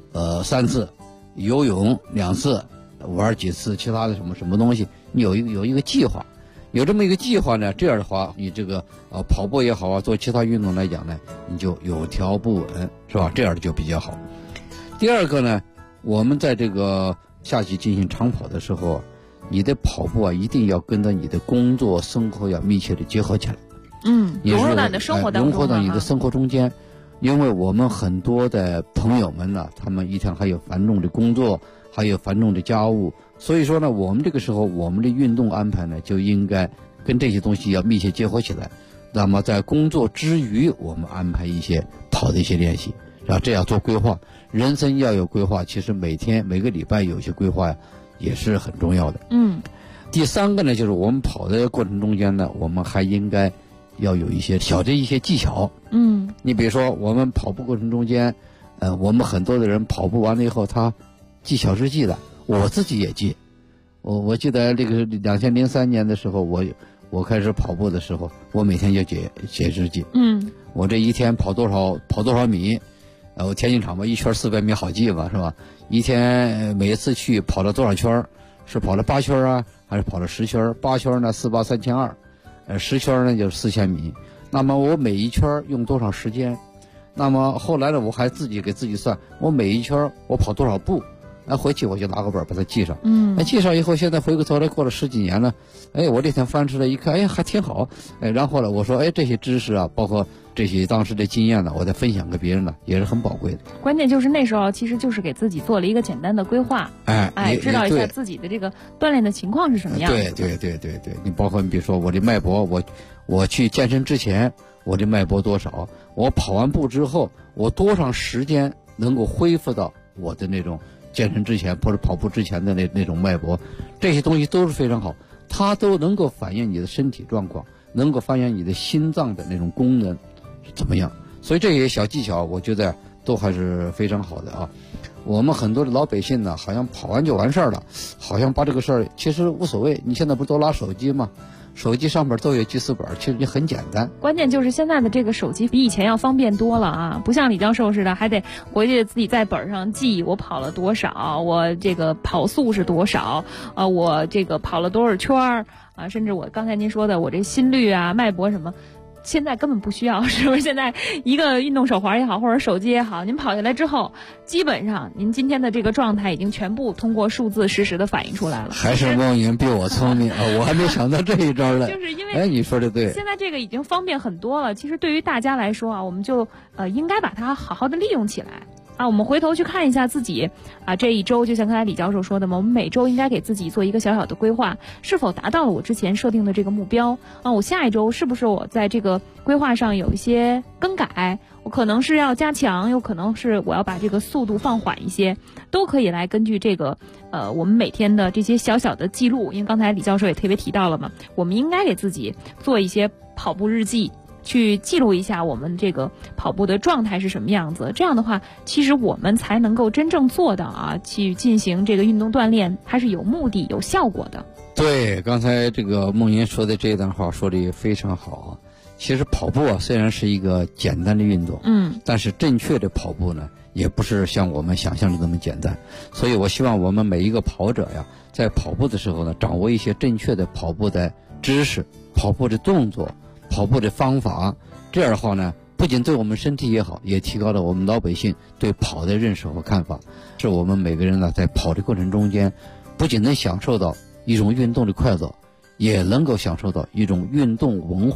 3次，游泳2次，玩几次其他的什么东西，你有一个计划。有这么一个计划呢，这样的话你这个跑步也好啊，做其他运动来讲呢，你就有条不紊，是吧？这样就比较好。第二个呢，我们在这个夏季进行长跑的时候，你的跑步啊一定要跟着你的工作生活要密切的结合起来。 融入到你的生活当中， 融合到你的生活中间。因为我们很多的朋友们呢，他们一天还有繁重的工作，还有繁重的家务，所以说呢，我们这个时候我们的运动安排呢，就应该跟这些东西要密切结合起来。那么在工作之余，我们安排一些跑的一些练习，然后这样做规划。人生要有规划，其实每天每个礼拜有些规划呀，也是很重要的。第三个呢，就是我们跑的过程中间呢，我们还应该要有一些小的一些技巧。你比如说我们跑步过程中间，我们很多的人跑步完了以后，他记小日记的，我自己也记。我记得这个2003年的时候，我开始跑步的时候，我每天就写日记。我这一天跑多少米，我田径场嘛，一圈400米好记嘛，是吧？一天每一次去跑了多少圈，是跑了8圈啊，还是跑了10圈？8圈呢4800-3200，10圈呢就是4000米。那么我每一圈用多少时间？那么后来呢，我还自己给自己算，我每一圈我跑多少步。回去我就拿个本把它记上。记上以后，现在回过头来过了10几年了，我这天翻出来一看，还挺好。然后呢，我说，这些知识啊，包括这些当时的经验呢，我再分享给别人呢，也是很宝贵的。 关键就是那时候，其实就是给自己做了一个简单的规划，知道一下自己的这个锻炼的情况是什么样的。 对，你包括你比如说我的脉搏，我去健身之前，我的脉搏多少？我跑完步之后，我多长时间能够恢复到我的那种健身之前或者跑步之前的那种脉搏，这些东西都是非常好，它都能够反映你的身体状况，能够反映你的心脏的那种功能是怎么样。所以这些小技巧，我觉得都还是非常好的啊。我们很多的老百姓呢，好像跑完就完事儿了，好像把这个事儿其实无所谓。你现在不是都拿手机吗？手机上面都有记事本，其实也很简单。 关键就是现在的这个手机比以前要方便多了啊，不像李教授似的，还得回去自己在本上记我跑了多少，我这个跑速是多少我这个跑了多少圈啊，甚至我刚才您说的我这心率啊、脉搏什么。现在根本不需要，是不是？现在一个运动手环也好，或者手机也好，您跑下来之后，基本上您今天的这个状态已经全部通过数字实时的反映出来了。 还是孟莹比我聪明啊！我还没想到这一招呢。 就是因为你说的对， 现在这个已经方便很多了。其实对于大家来说啊，我们就应该把它好好的利用起来。我们回头去看一下自己这一周，就像刚才李教授说的嘛，我们每周应该给自己做一个小小的规划，是否达到了我之前设定的这个目标我下一周是不是我在这个规划上有一些更改，我可能是要加强，有可能是我要把这个速度放缓一些，都可以来根据这个我们每天的这些小小的记录，因为刚才李教授也特别提到了嘛，我们应该给自己做一些跑步日记，去记录一下我们这个跑步的状态是什么样子，这样的话其实我们才能够真正做到去进行这个运动锻炼，它是有目的有效果的。 对，刚才这个孟莹说的这段话说的也非常好其实跑步虽然是一个简单的运动但是正确的跑步呢也不是像我们想象的那么简单，所以我希望我们每一个跑者在跑步的时候呢，掌握一些正确的跑步的知识、跑步的动作、跑步的方法，这样的话呢，不仅对我们身体也好，也提高了我们老百姓对跑的认识和看法，是我们每个人呢在跑的过程中间，不仅能享受到一种运动的快乐，也能够享受到一种运动文化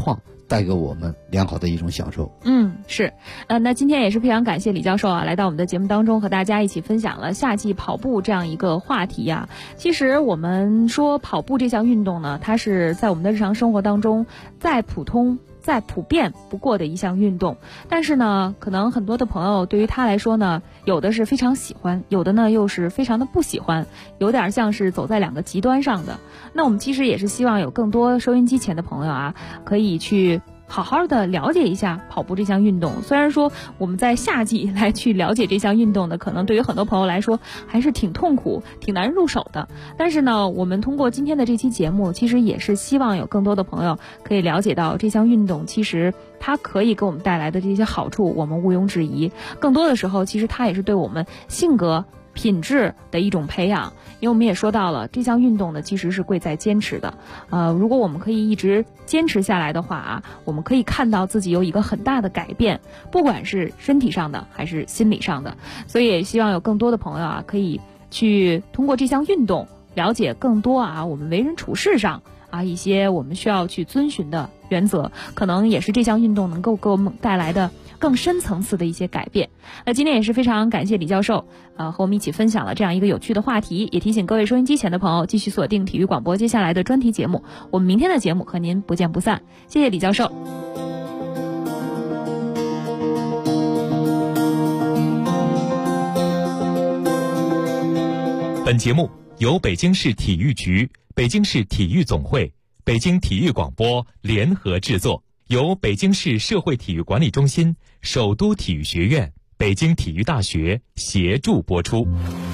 带给我们良好的一种享受。 是，那今天也是非常感谢李教授来到我们的节目当中，和大家一起分享了夏季跑步这样一个话题啊。其实我们说跑步这项运动呢，它是在我们的日常生活当中再普遍不过的一项运动，但是呢，可能很多的朋友对于他来说呢，有的是非常喜欢，有的呢又是非常的不喜欢，有点像是走在两个极端上的。那我们其实也是希望有更多收音机前的朋友啊，可以去好好的了解一下跑步这项运动。虽然说我们在夏季来去了解这项运动呢，可能对于很多朋友来说还是挺痛苦、挺难入手的。但是呢，我们通过今天的这期节目，其实也是希望有更多的朋友可以了解到这项运动，其实它可以给我们带来的这些好处，我们毋庸置疑。更多的时候，其实它也是对我们性格品质的一种培养，因为我们也说到了这项运动呢，其实是贵在坚持的。如果我们可以一直坚持下来的话啊，我们可以看到自己有一个很大的改变，不管是身体上的还是心理上的。所以也希望有更多的朋友啊，可以去通过这项运动了解更多啊，我们为人处事上啊一些我们需要去遵循的原则，可能也是这项运动能够给我们带来的更深层次的一些改变。那今天也是非常感谢李教授和我们一起分享了这样一个有趣的话题，也提醒各位收音机前的朋友继续锁定体育广播接下来的专题节目，我们明天的节目和您不见不散。谢谢李教授。 本节目由北京市体育局、北京市体育总会、北京体育广播联合制作，由北京市社会体育管理中心、首都体育学院、北京体育大学协助播出。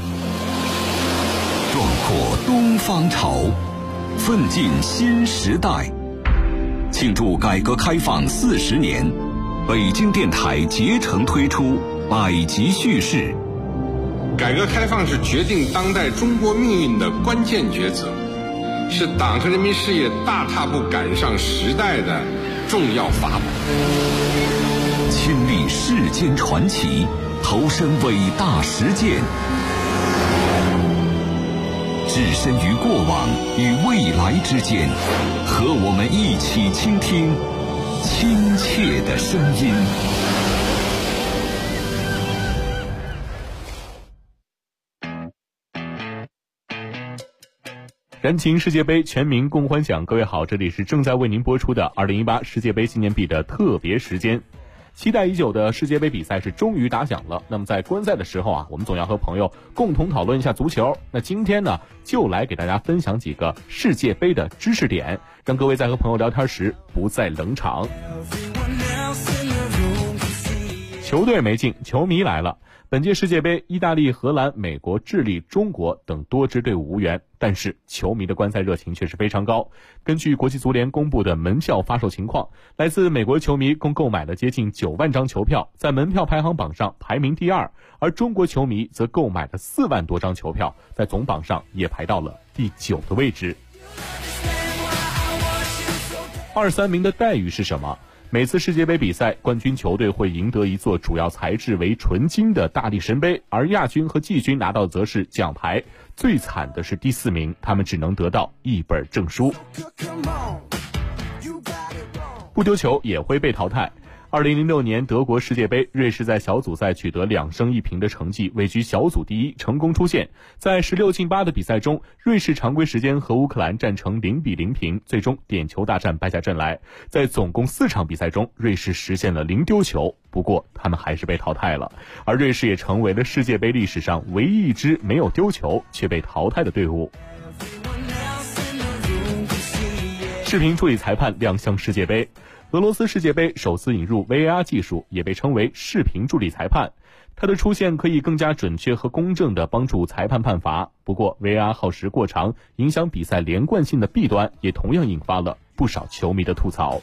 壮阔东方潮，奋进新时代。庆祝改革开放40年，北京电台竭诚推出百集叙事。 改革开放是决定当代中国命运的关键抉择，是党和人民事业大踏步赶上时代的重要法宝。 亲历世间传奇，投身伟大实践，置身于过往与未来之间，和我们一起倾听亲切的声音。 燃情世界杯，全民共欢享。各位好，这里是正在为您播出的2018世界杯纪念币的特别时间。期待已久的世界杯比赛是终于打响了。那么在观赛的时候啊，我们总要和朋友共同讨论一下足球。那今天呢，就来给大家分享几个世界杯的知识点，让各位在和朋友聊天时不再冷场。球队没进，球迷来了。本届世界杯，意大利、荷兰、美国、智利、中国等多支队伍无缘，但是球迷的观赛热情却是非常高。根据国际足联公布的门票发售情况，来自美国球迷共购买了接近9万张球票，在门票排行榜上排名第2，而中国球迷则购买了4万多张球票，在总榜上也排到了第9的位置。2、3名的待遇是什么？每次世界杯比赛，冠军球队会赢得一座主要材质为纯金的大力神杯，而亚军和季军拿到的则是奖牌。最惨的是第4名，他们只能得到一本证书。不丢球也会被淘汰。2006年德国世界杯，瑞士在小组赛取得2胜1平的成绩，位居小组第1，成功出线。在16进8的比赛中，瑞士常规时间和乌克兰战成0-0平，最终点球大战败下阵来。在总共4场比赛中，瑞士实现了0丢球，不过他们还是被淘汰了。而瑞士也成为了世界杯历史上唯一一支没有丢球却被淘汰的队伍。视频助理裁判亮相世界杯。俄罗斯世界杯首次引入 VAR 技术，也被称为视频助理裁判。它的出现可以更加准确和公正地帮助裁判判罚。不过 VAR 耗时过长，影响比赛连贯性的弊端也同样引发了不少球迷的吐槽。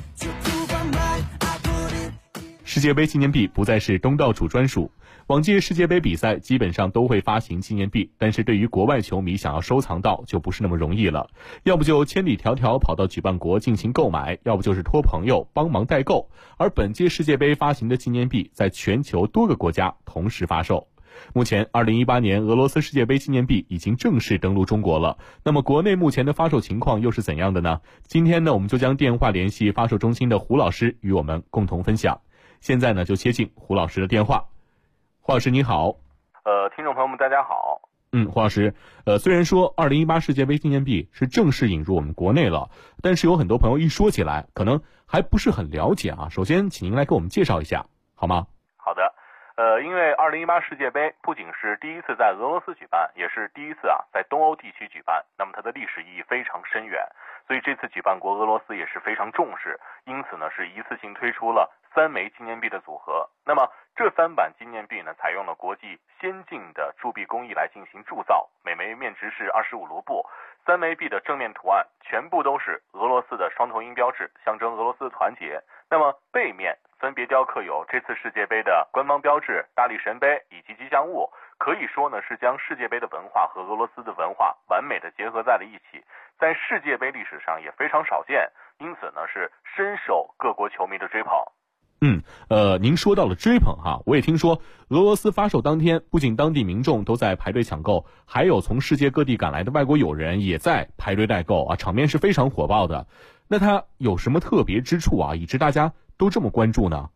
世界杯纪念币不再是东道主专属。往届世界杯比赛基本上都会发行纪念币，但是对于国外球迷想要收藏到就不是那么容易了，要不就千里迢迢跑到举办国进行购买，要不就是托朋友帮忙代购。而本届世界杯发行的纪念币在全球多个国家同时发售。 目前2018年俄罗斯世界杯纪念币已经正式登陆中国了。那么国内目前的发售情况又是怎样的呢？今天呢，我们就将电话联系发售中心的胡老师与我们共同分享。现在呢，就接进胡老师的电话。胡老师你好。 听众朋友们大家好。 胡老师，虽然说2018世界杯纪念币是正式引入我们国内了，但是有很多朋友一说起来，可能还不是很了解啊。首先，请您来给我们介绍一下，好吗？ 好的。因为2018世界杯不仅是第一次在俄罗斯举办，也是第一次在东欧地区举办，那么它的历史意义非常深远，所以这次举办国俄罗斯也是非常重视，因此呢是一次性推出了3枚纪念币的组合。那么这3版纪念币呢，采用了国际先进的铸币工艺来进行铸造，每枚面值是25卢布。3枚币的正面图案全部都是俄罗斯的双头鹰标志，象征俄罗斯的团结。那么背面分别雕刻有这次世界杯的官方标志、大力神杯以及吉祥物，可以说呢是将世界杯的文化和俄罗斯的文化完美的结合在了一起，在世界杯历史上也非常少见，因此呢是深受各国球迷的追捧。 您说到了追捧哈，我也听说俄罗斯发售当天，不仅当地民众都在排队抢购，还有从世界各地赶来的外国友人也在排队代购啊，场面是非常火爆的。那它有什么特别之处啊，以致大家都这么关注呢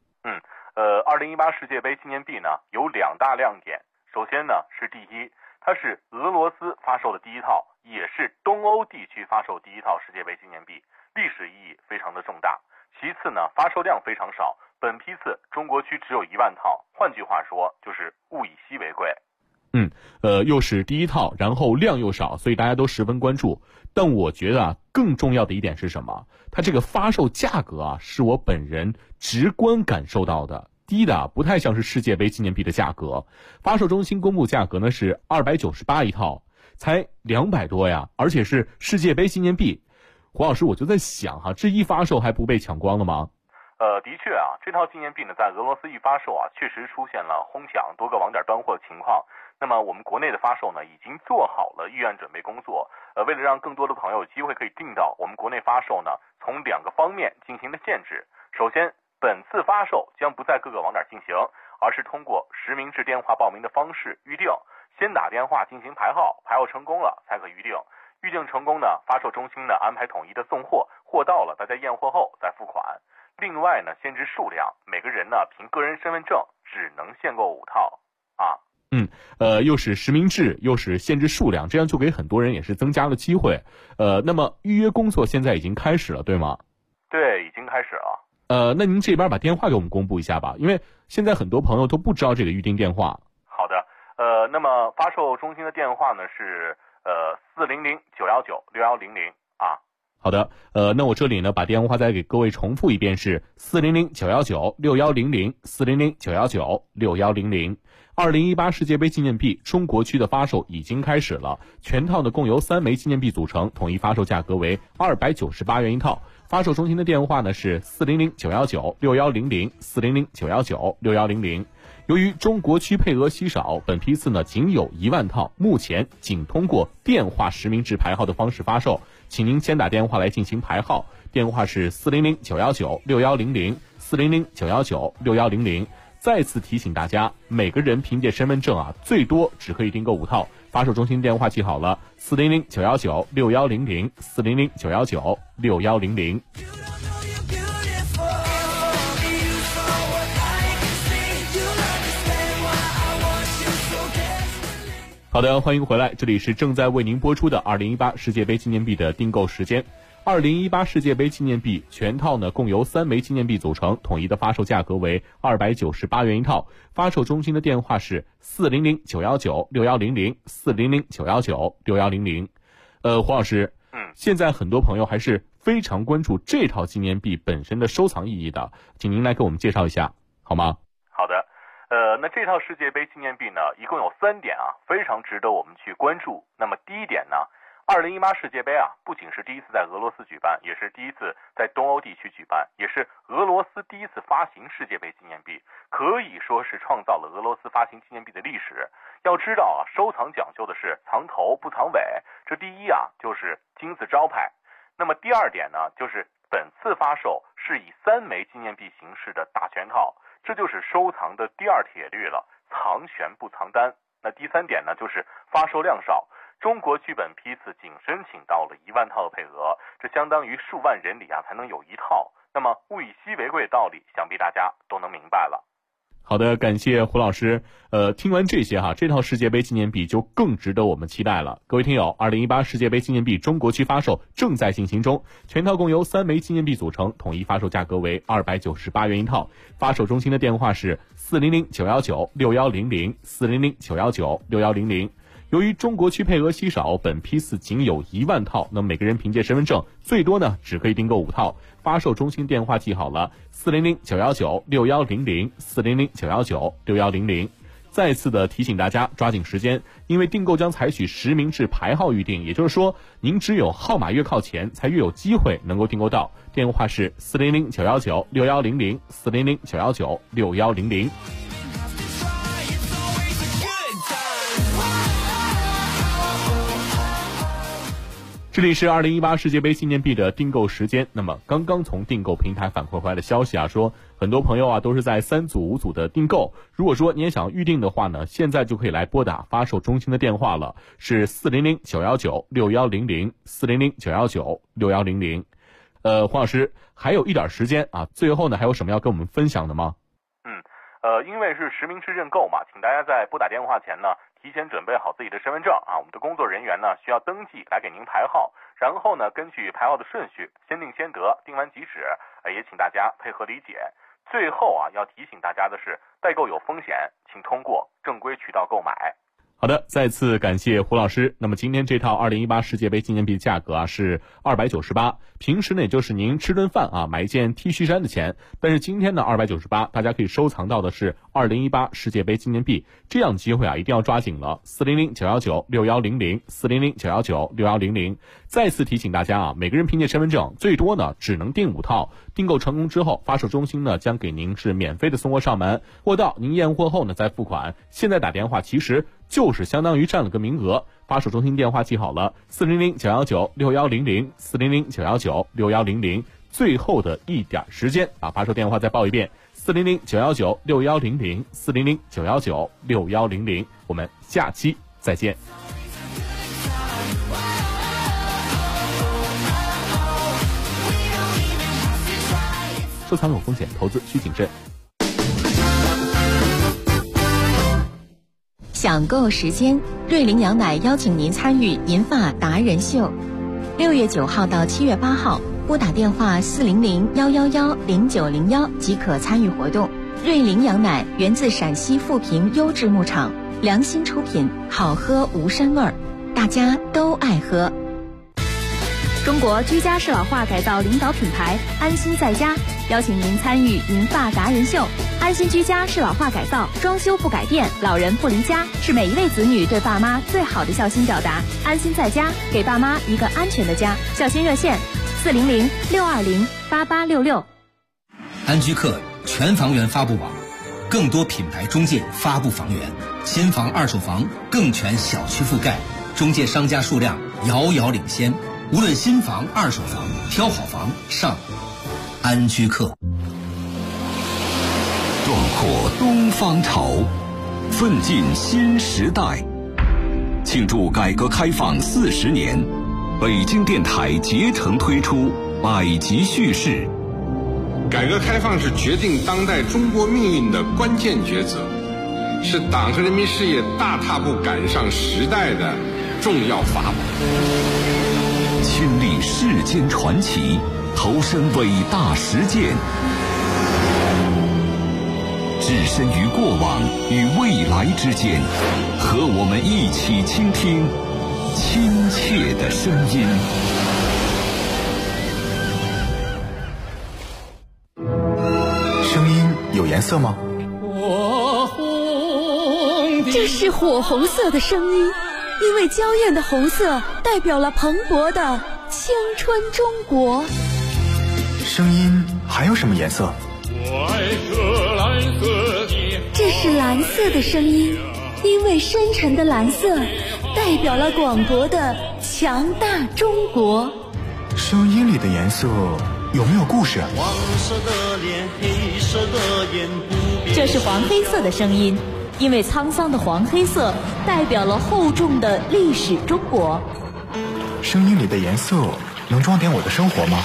？2018世界杯纪念币呢有2大亮点。首先呢是第一，它是俄罗斯发售的第一套，也是东欧地区发售第一套世界杯纪念币，历史意义非常的重大。其次呢，发售量非常少，本批次中国区只有1万套，换句话说就是物以稀为贵。 又是第一套，然后量又少，所以大家都十分关注。但我觉得更重要的一点是什么？它这个发售价格是我本人直观感受到的，低的不太像是世界杯纪念币的价格。发售中心公布价格呢是298一套，才200多呀，而且是世界杯纪念币。胡老师，我就在想这一发售还不被抢光了吗？ 的确这套纪念币呢，在俄罗斯一发售确实出现了哄抢、多个网点断货的情况。那么我们国内的发售呢，已经做好了预案准备工作。为了让更多的朋友有机会可以订到，我们国内发售呢，从2个方面进行了限制。首先，本次发售将不在各个网点进行，而是通过实名制电话报名的方式预定，先打电话进行排号，排号成功了才可预定。预定成功呢，发售中心呢安排统一的送货，货到了大家验货后再付款。另外呢，限制数量，每个人呢凭个人身份证只能限购5套又是实名制，又是限制数量，这样就给很多人也是增加了机会。那么预约工作现在已经开始了，对吗？ 对，已经开始了。 那您这边把电话给我们公布一下吧，因为现在很多朋友都不知道这个预订电话。 好的。那么发售中心的电话呢是400-919-6100 好的，那我这里呢把电话再给各位重复一遍，是400-919-6100 400-919-6100。2018世界杯纪念币中国区的发售已经开始了，全套呢共由3枚纪念币组成，统一发售价格为298元一套。发售中心的电话呢是400-919-6100 400-919-6100。由于中国区配额稀少，本批次呢仅有1万套，目前仅通过电话实名制排号的方式发售，请您先打电话来进行排号，电话是400-919-6100 400-919-6100。再次提醒大家，每个人凭借身份证最多只可以订购5套。发售中心电话记好了，400-919-6100 400-919-6100。好的，欢迎回来，这里是正在为您播出的2018世界杯纪念币的订购时间。2018世界杯纪念币全套呢共由3枚纪念币组成，统一的发售价格为298元一套。发售中心的电话是400-919-6100 400-919-6100。黄老师，现在很多朋友还是非常关注这套纪念币本身的收藏意义的，请您来给我们介绍一下好吗？ 好的。那这套世界杯纪念币呢，一共有3点非常值得我们去关注。那么第一点呢，2018世界杯不仅是第一次在俄罗斯举办，也是第一次在东欧地区举办，也是俄罗斯第一次发行世界杯纪念币，可以说是创造了俄罗斯发行纪念币的历史。要知道收藏讲究的是藏头不藏尾，这第一就是金字招牌。那么第2点呢，就是本次发售是以3枚纪念币形式的大全套，这就是收藏的第2铁律了。 藏权不藏单。那第3点呢，就是发售量少。中国剧本批次仅申请到了1万套的配额，这相当于数万人里才能有1套。那么物以稀为贵的道理，想必大家都能明白了。 好的，感谢胡老师。听完这些这套世界杯纪念币就更值得我们期待了。各位听友，2018世界杯纪念币中国区发售正在进行中，全套共由3枚纪念币组成，统一发售价格为298元一套。发售中心的电话是400-919-6100，400-919-6100。由于中国区配额稀少，本批次仅有1万套，那么每个人凭借身份证最多呢只可以订购5套。发售中心电话记好了，400-919-6100，400-919-6100。再次的提醒大家抓紧时间，因为订购将采取实名制排号预订，也就是说您只有号码越靠前才越有机会能够订购到。电话是400-919-6100，400-919-6100。这里是2018世界杯纪念币的订购时间。那么刚刚从订购平台反馈回来的消息说，很多朋友都是在3组5组的订购。如果说你也想预定的话呢，现在就可以来拨打发售中心的电话了，是400-919-6100，400-919-6100。黄老师还有一点时间最后呢还有什么要跟我们分享的吗？ 因为是实名制认购嘛，请大家在拨打电话前呢提前准备好自己的身份证我们的工作人员呢需要登记来给您排号，然后呢根据排号的顺序先定先得，定完即止，也请大家配合理解。最后要提醒大家的是，代购有风险，请通过正规渠道购买。 好的，再次感谢胡老师。那么今天这套2018世界杯纪念币价格是298，平时呢也就是您吃顿饭买一件 T 恤衫的钱，但是今天呢298，大家可以收藏到的是2018世界杯纪念币，这样的机会一定要抓紧了。400-919-6100，400-919-6100。再次提醒大家每个人凭借身份证最多呢只能订5套，订购成功之后，发售中心呢将给您是免费的送货上门，货到您验货后呢再付款。现在打电话其实就是相当于占了个名额。发售中心电话记好了，400-919-6100，400-919-6100。最后的一点时间发售电话再报一遍，400-919-6100，400-919-6100。我们下期再见。收藏有风险，投资需谨慎。 享购时间，瑞麟羊奶邀请您参与银发达人秀，6月9号到7月8号，拨打电话400-111-0901即可参与活动。瑞麟羊奶源自陕西富平优质牧场，良心出品，好喝无膻味儿，大家都爱喝。 中国居家适老化改造领导品牌安心在家邀请您参与银发达人秀。安心居家适老化改造，装修不改变，老人不离家，是每一位子女对爸妈最好的孝心表达。安心在家，给爸妈一个安全的家。孝心热线400-620-8866。 安居客全房源发布网，更多品牌中介发布房源，新房二手房更全小区覆盖，中介商家数量遥遥领先。无论新房二手房，挑好房上安居客。 壮阔东方潮，奋进新时代。庆祝改革开放40年，北京电台竭诚推出百集叙事。 改革开放是决定当代中国命运的关键抉择，是党和人民事业大踏步赶上时代的重要法宝。 亲历世间传奇，投身伟大实践，置身于过往与未来之间，和我们一起倾听亲切的声音。 声音有颜色吗？ 这是火红色的声音，因为娇艳的红色代表了蓬勃的青春中国。 声音还有什么颜色？ 这是蓝色的声音，因为深沉的蓝色代表了广博的强大中国。 声音里的颜色有没有故事？ 这是黄黑色的声音， 因为沧桑的黄黑色代表了厚重的历史中国。 声音里的颜色能装点我的生活吗？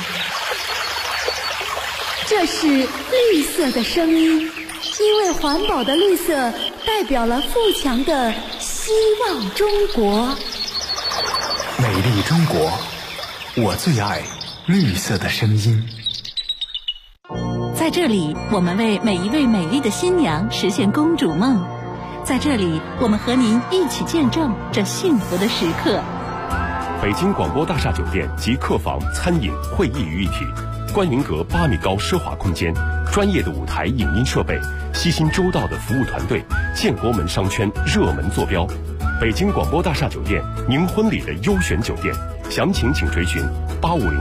这是绿色的声音，因为环保的绿色代表了富强的希望中国。 美丽中国，我最爱绿色的声音。 在这里，我们为每一位美丽的新娘实现公主梦。在这里，我们和您一起见证这幸福的时刻。 北京广播大厦酒店集客房、餐饮、会议于一体，观云阁8米高奢华空间，专业的舞台影音设备，悉心周到的服务团队，建国门商圈热门坐标。北京广播大厦酒店，您婚礼的优选酒店，详情请垂询850。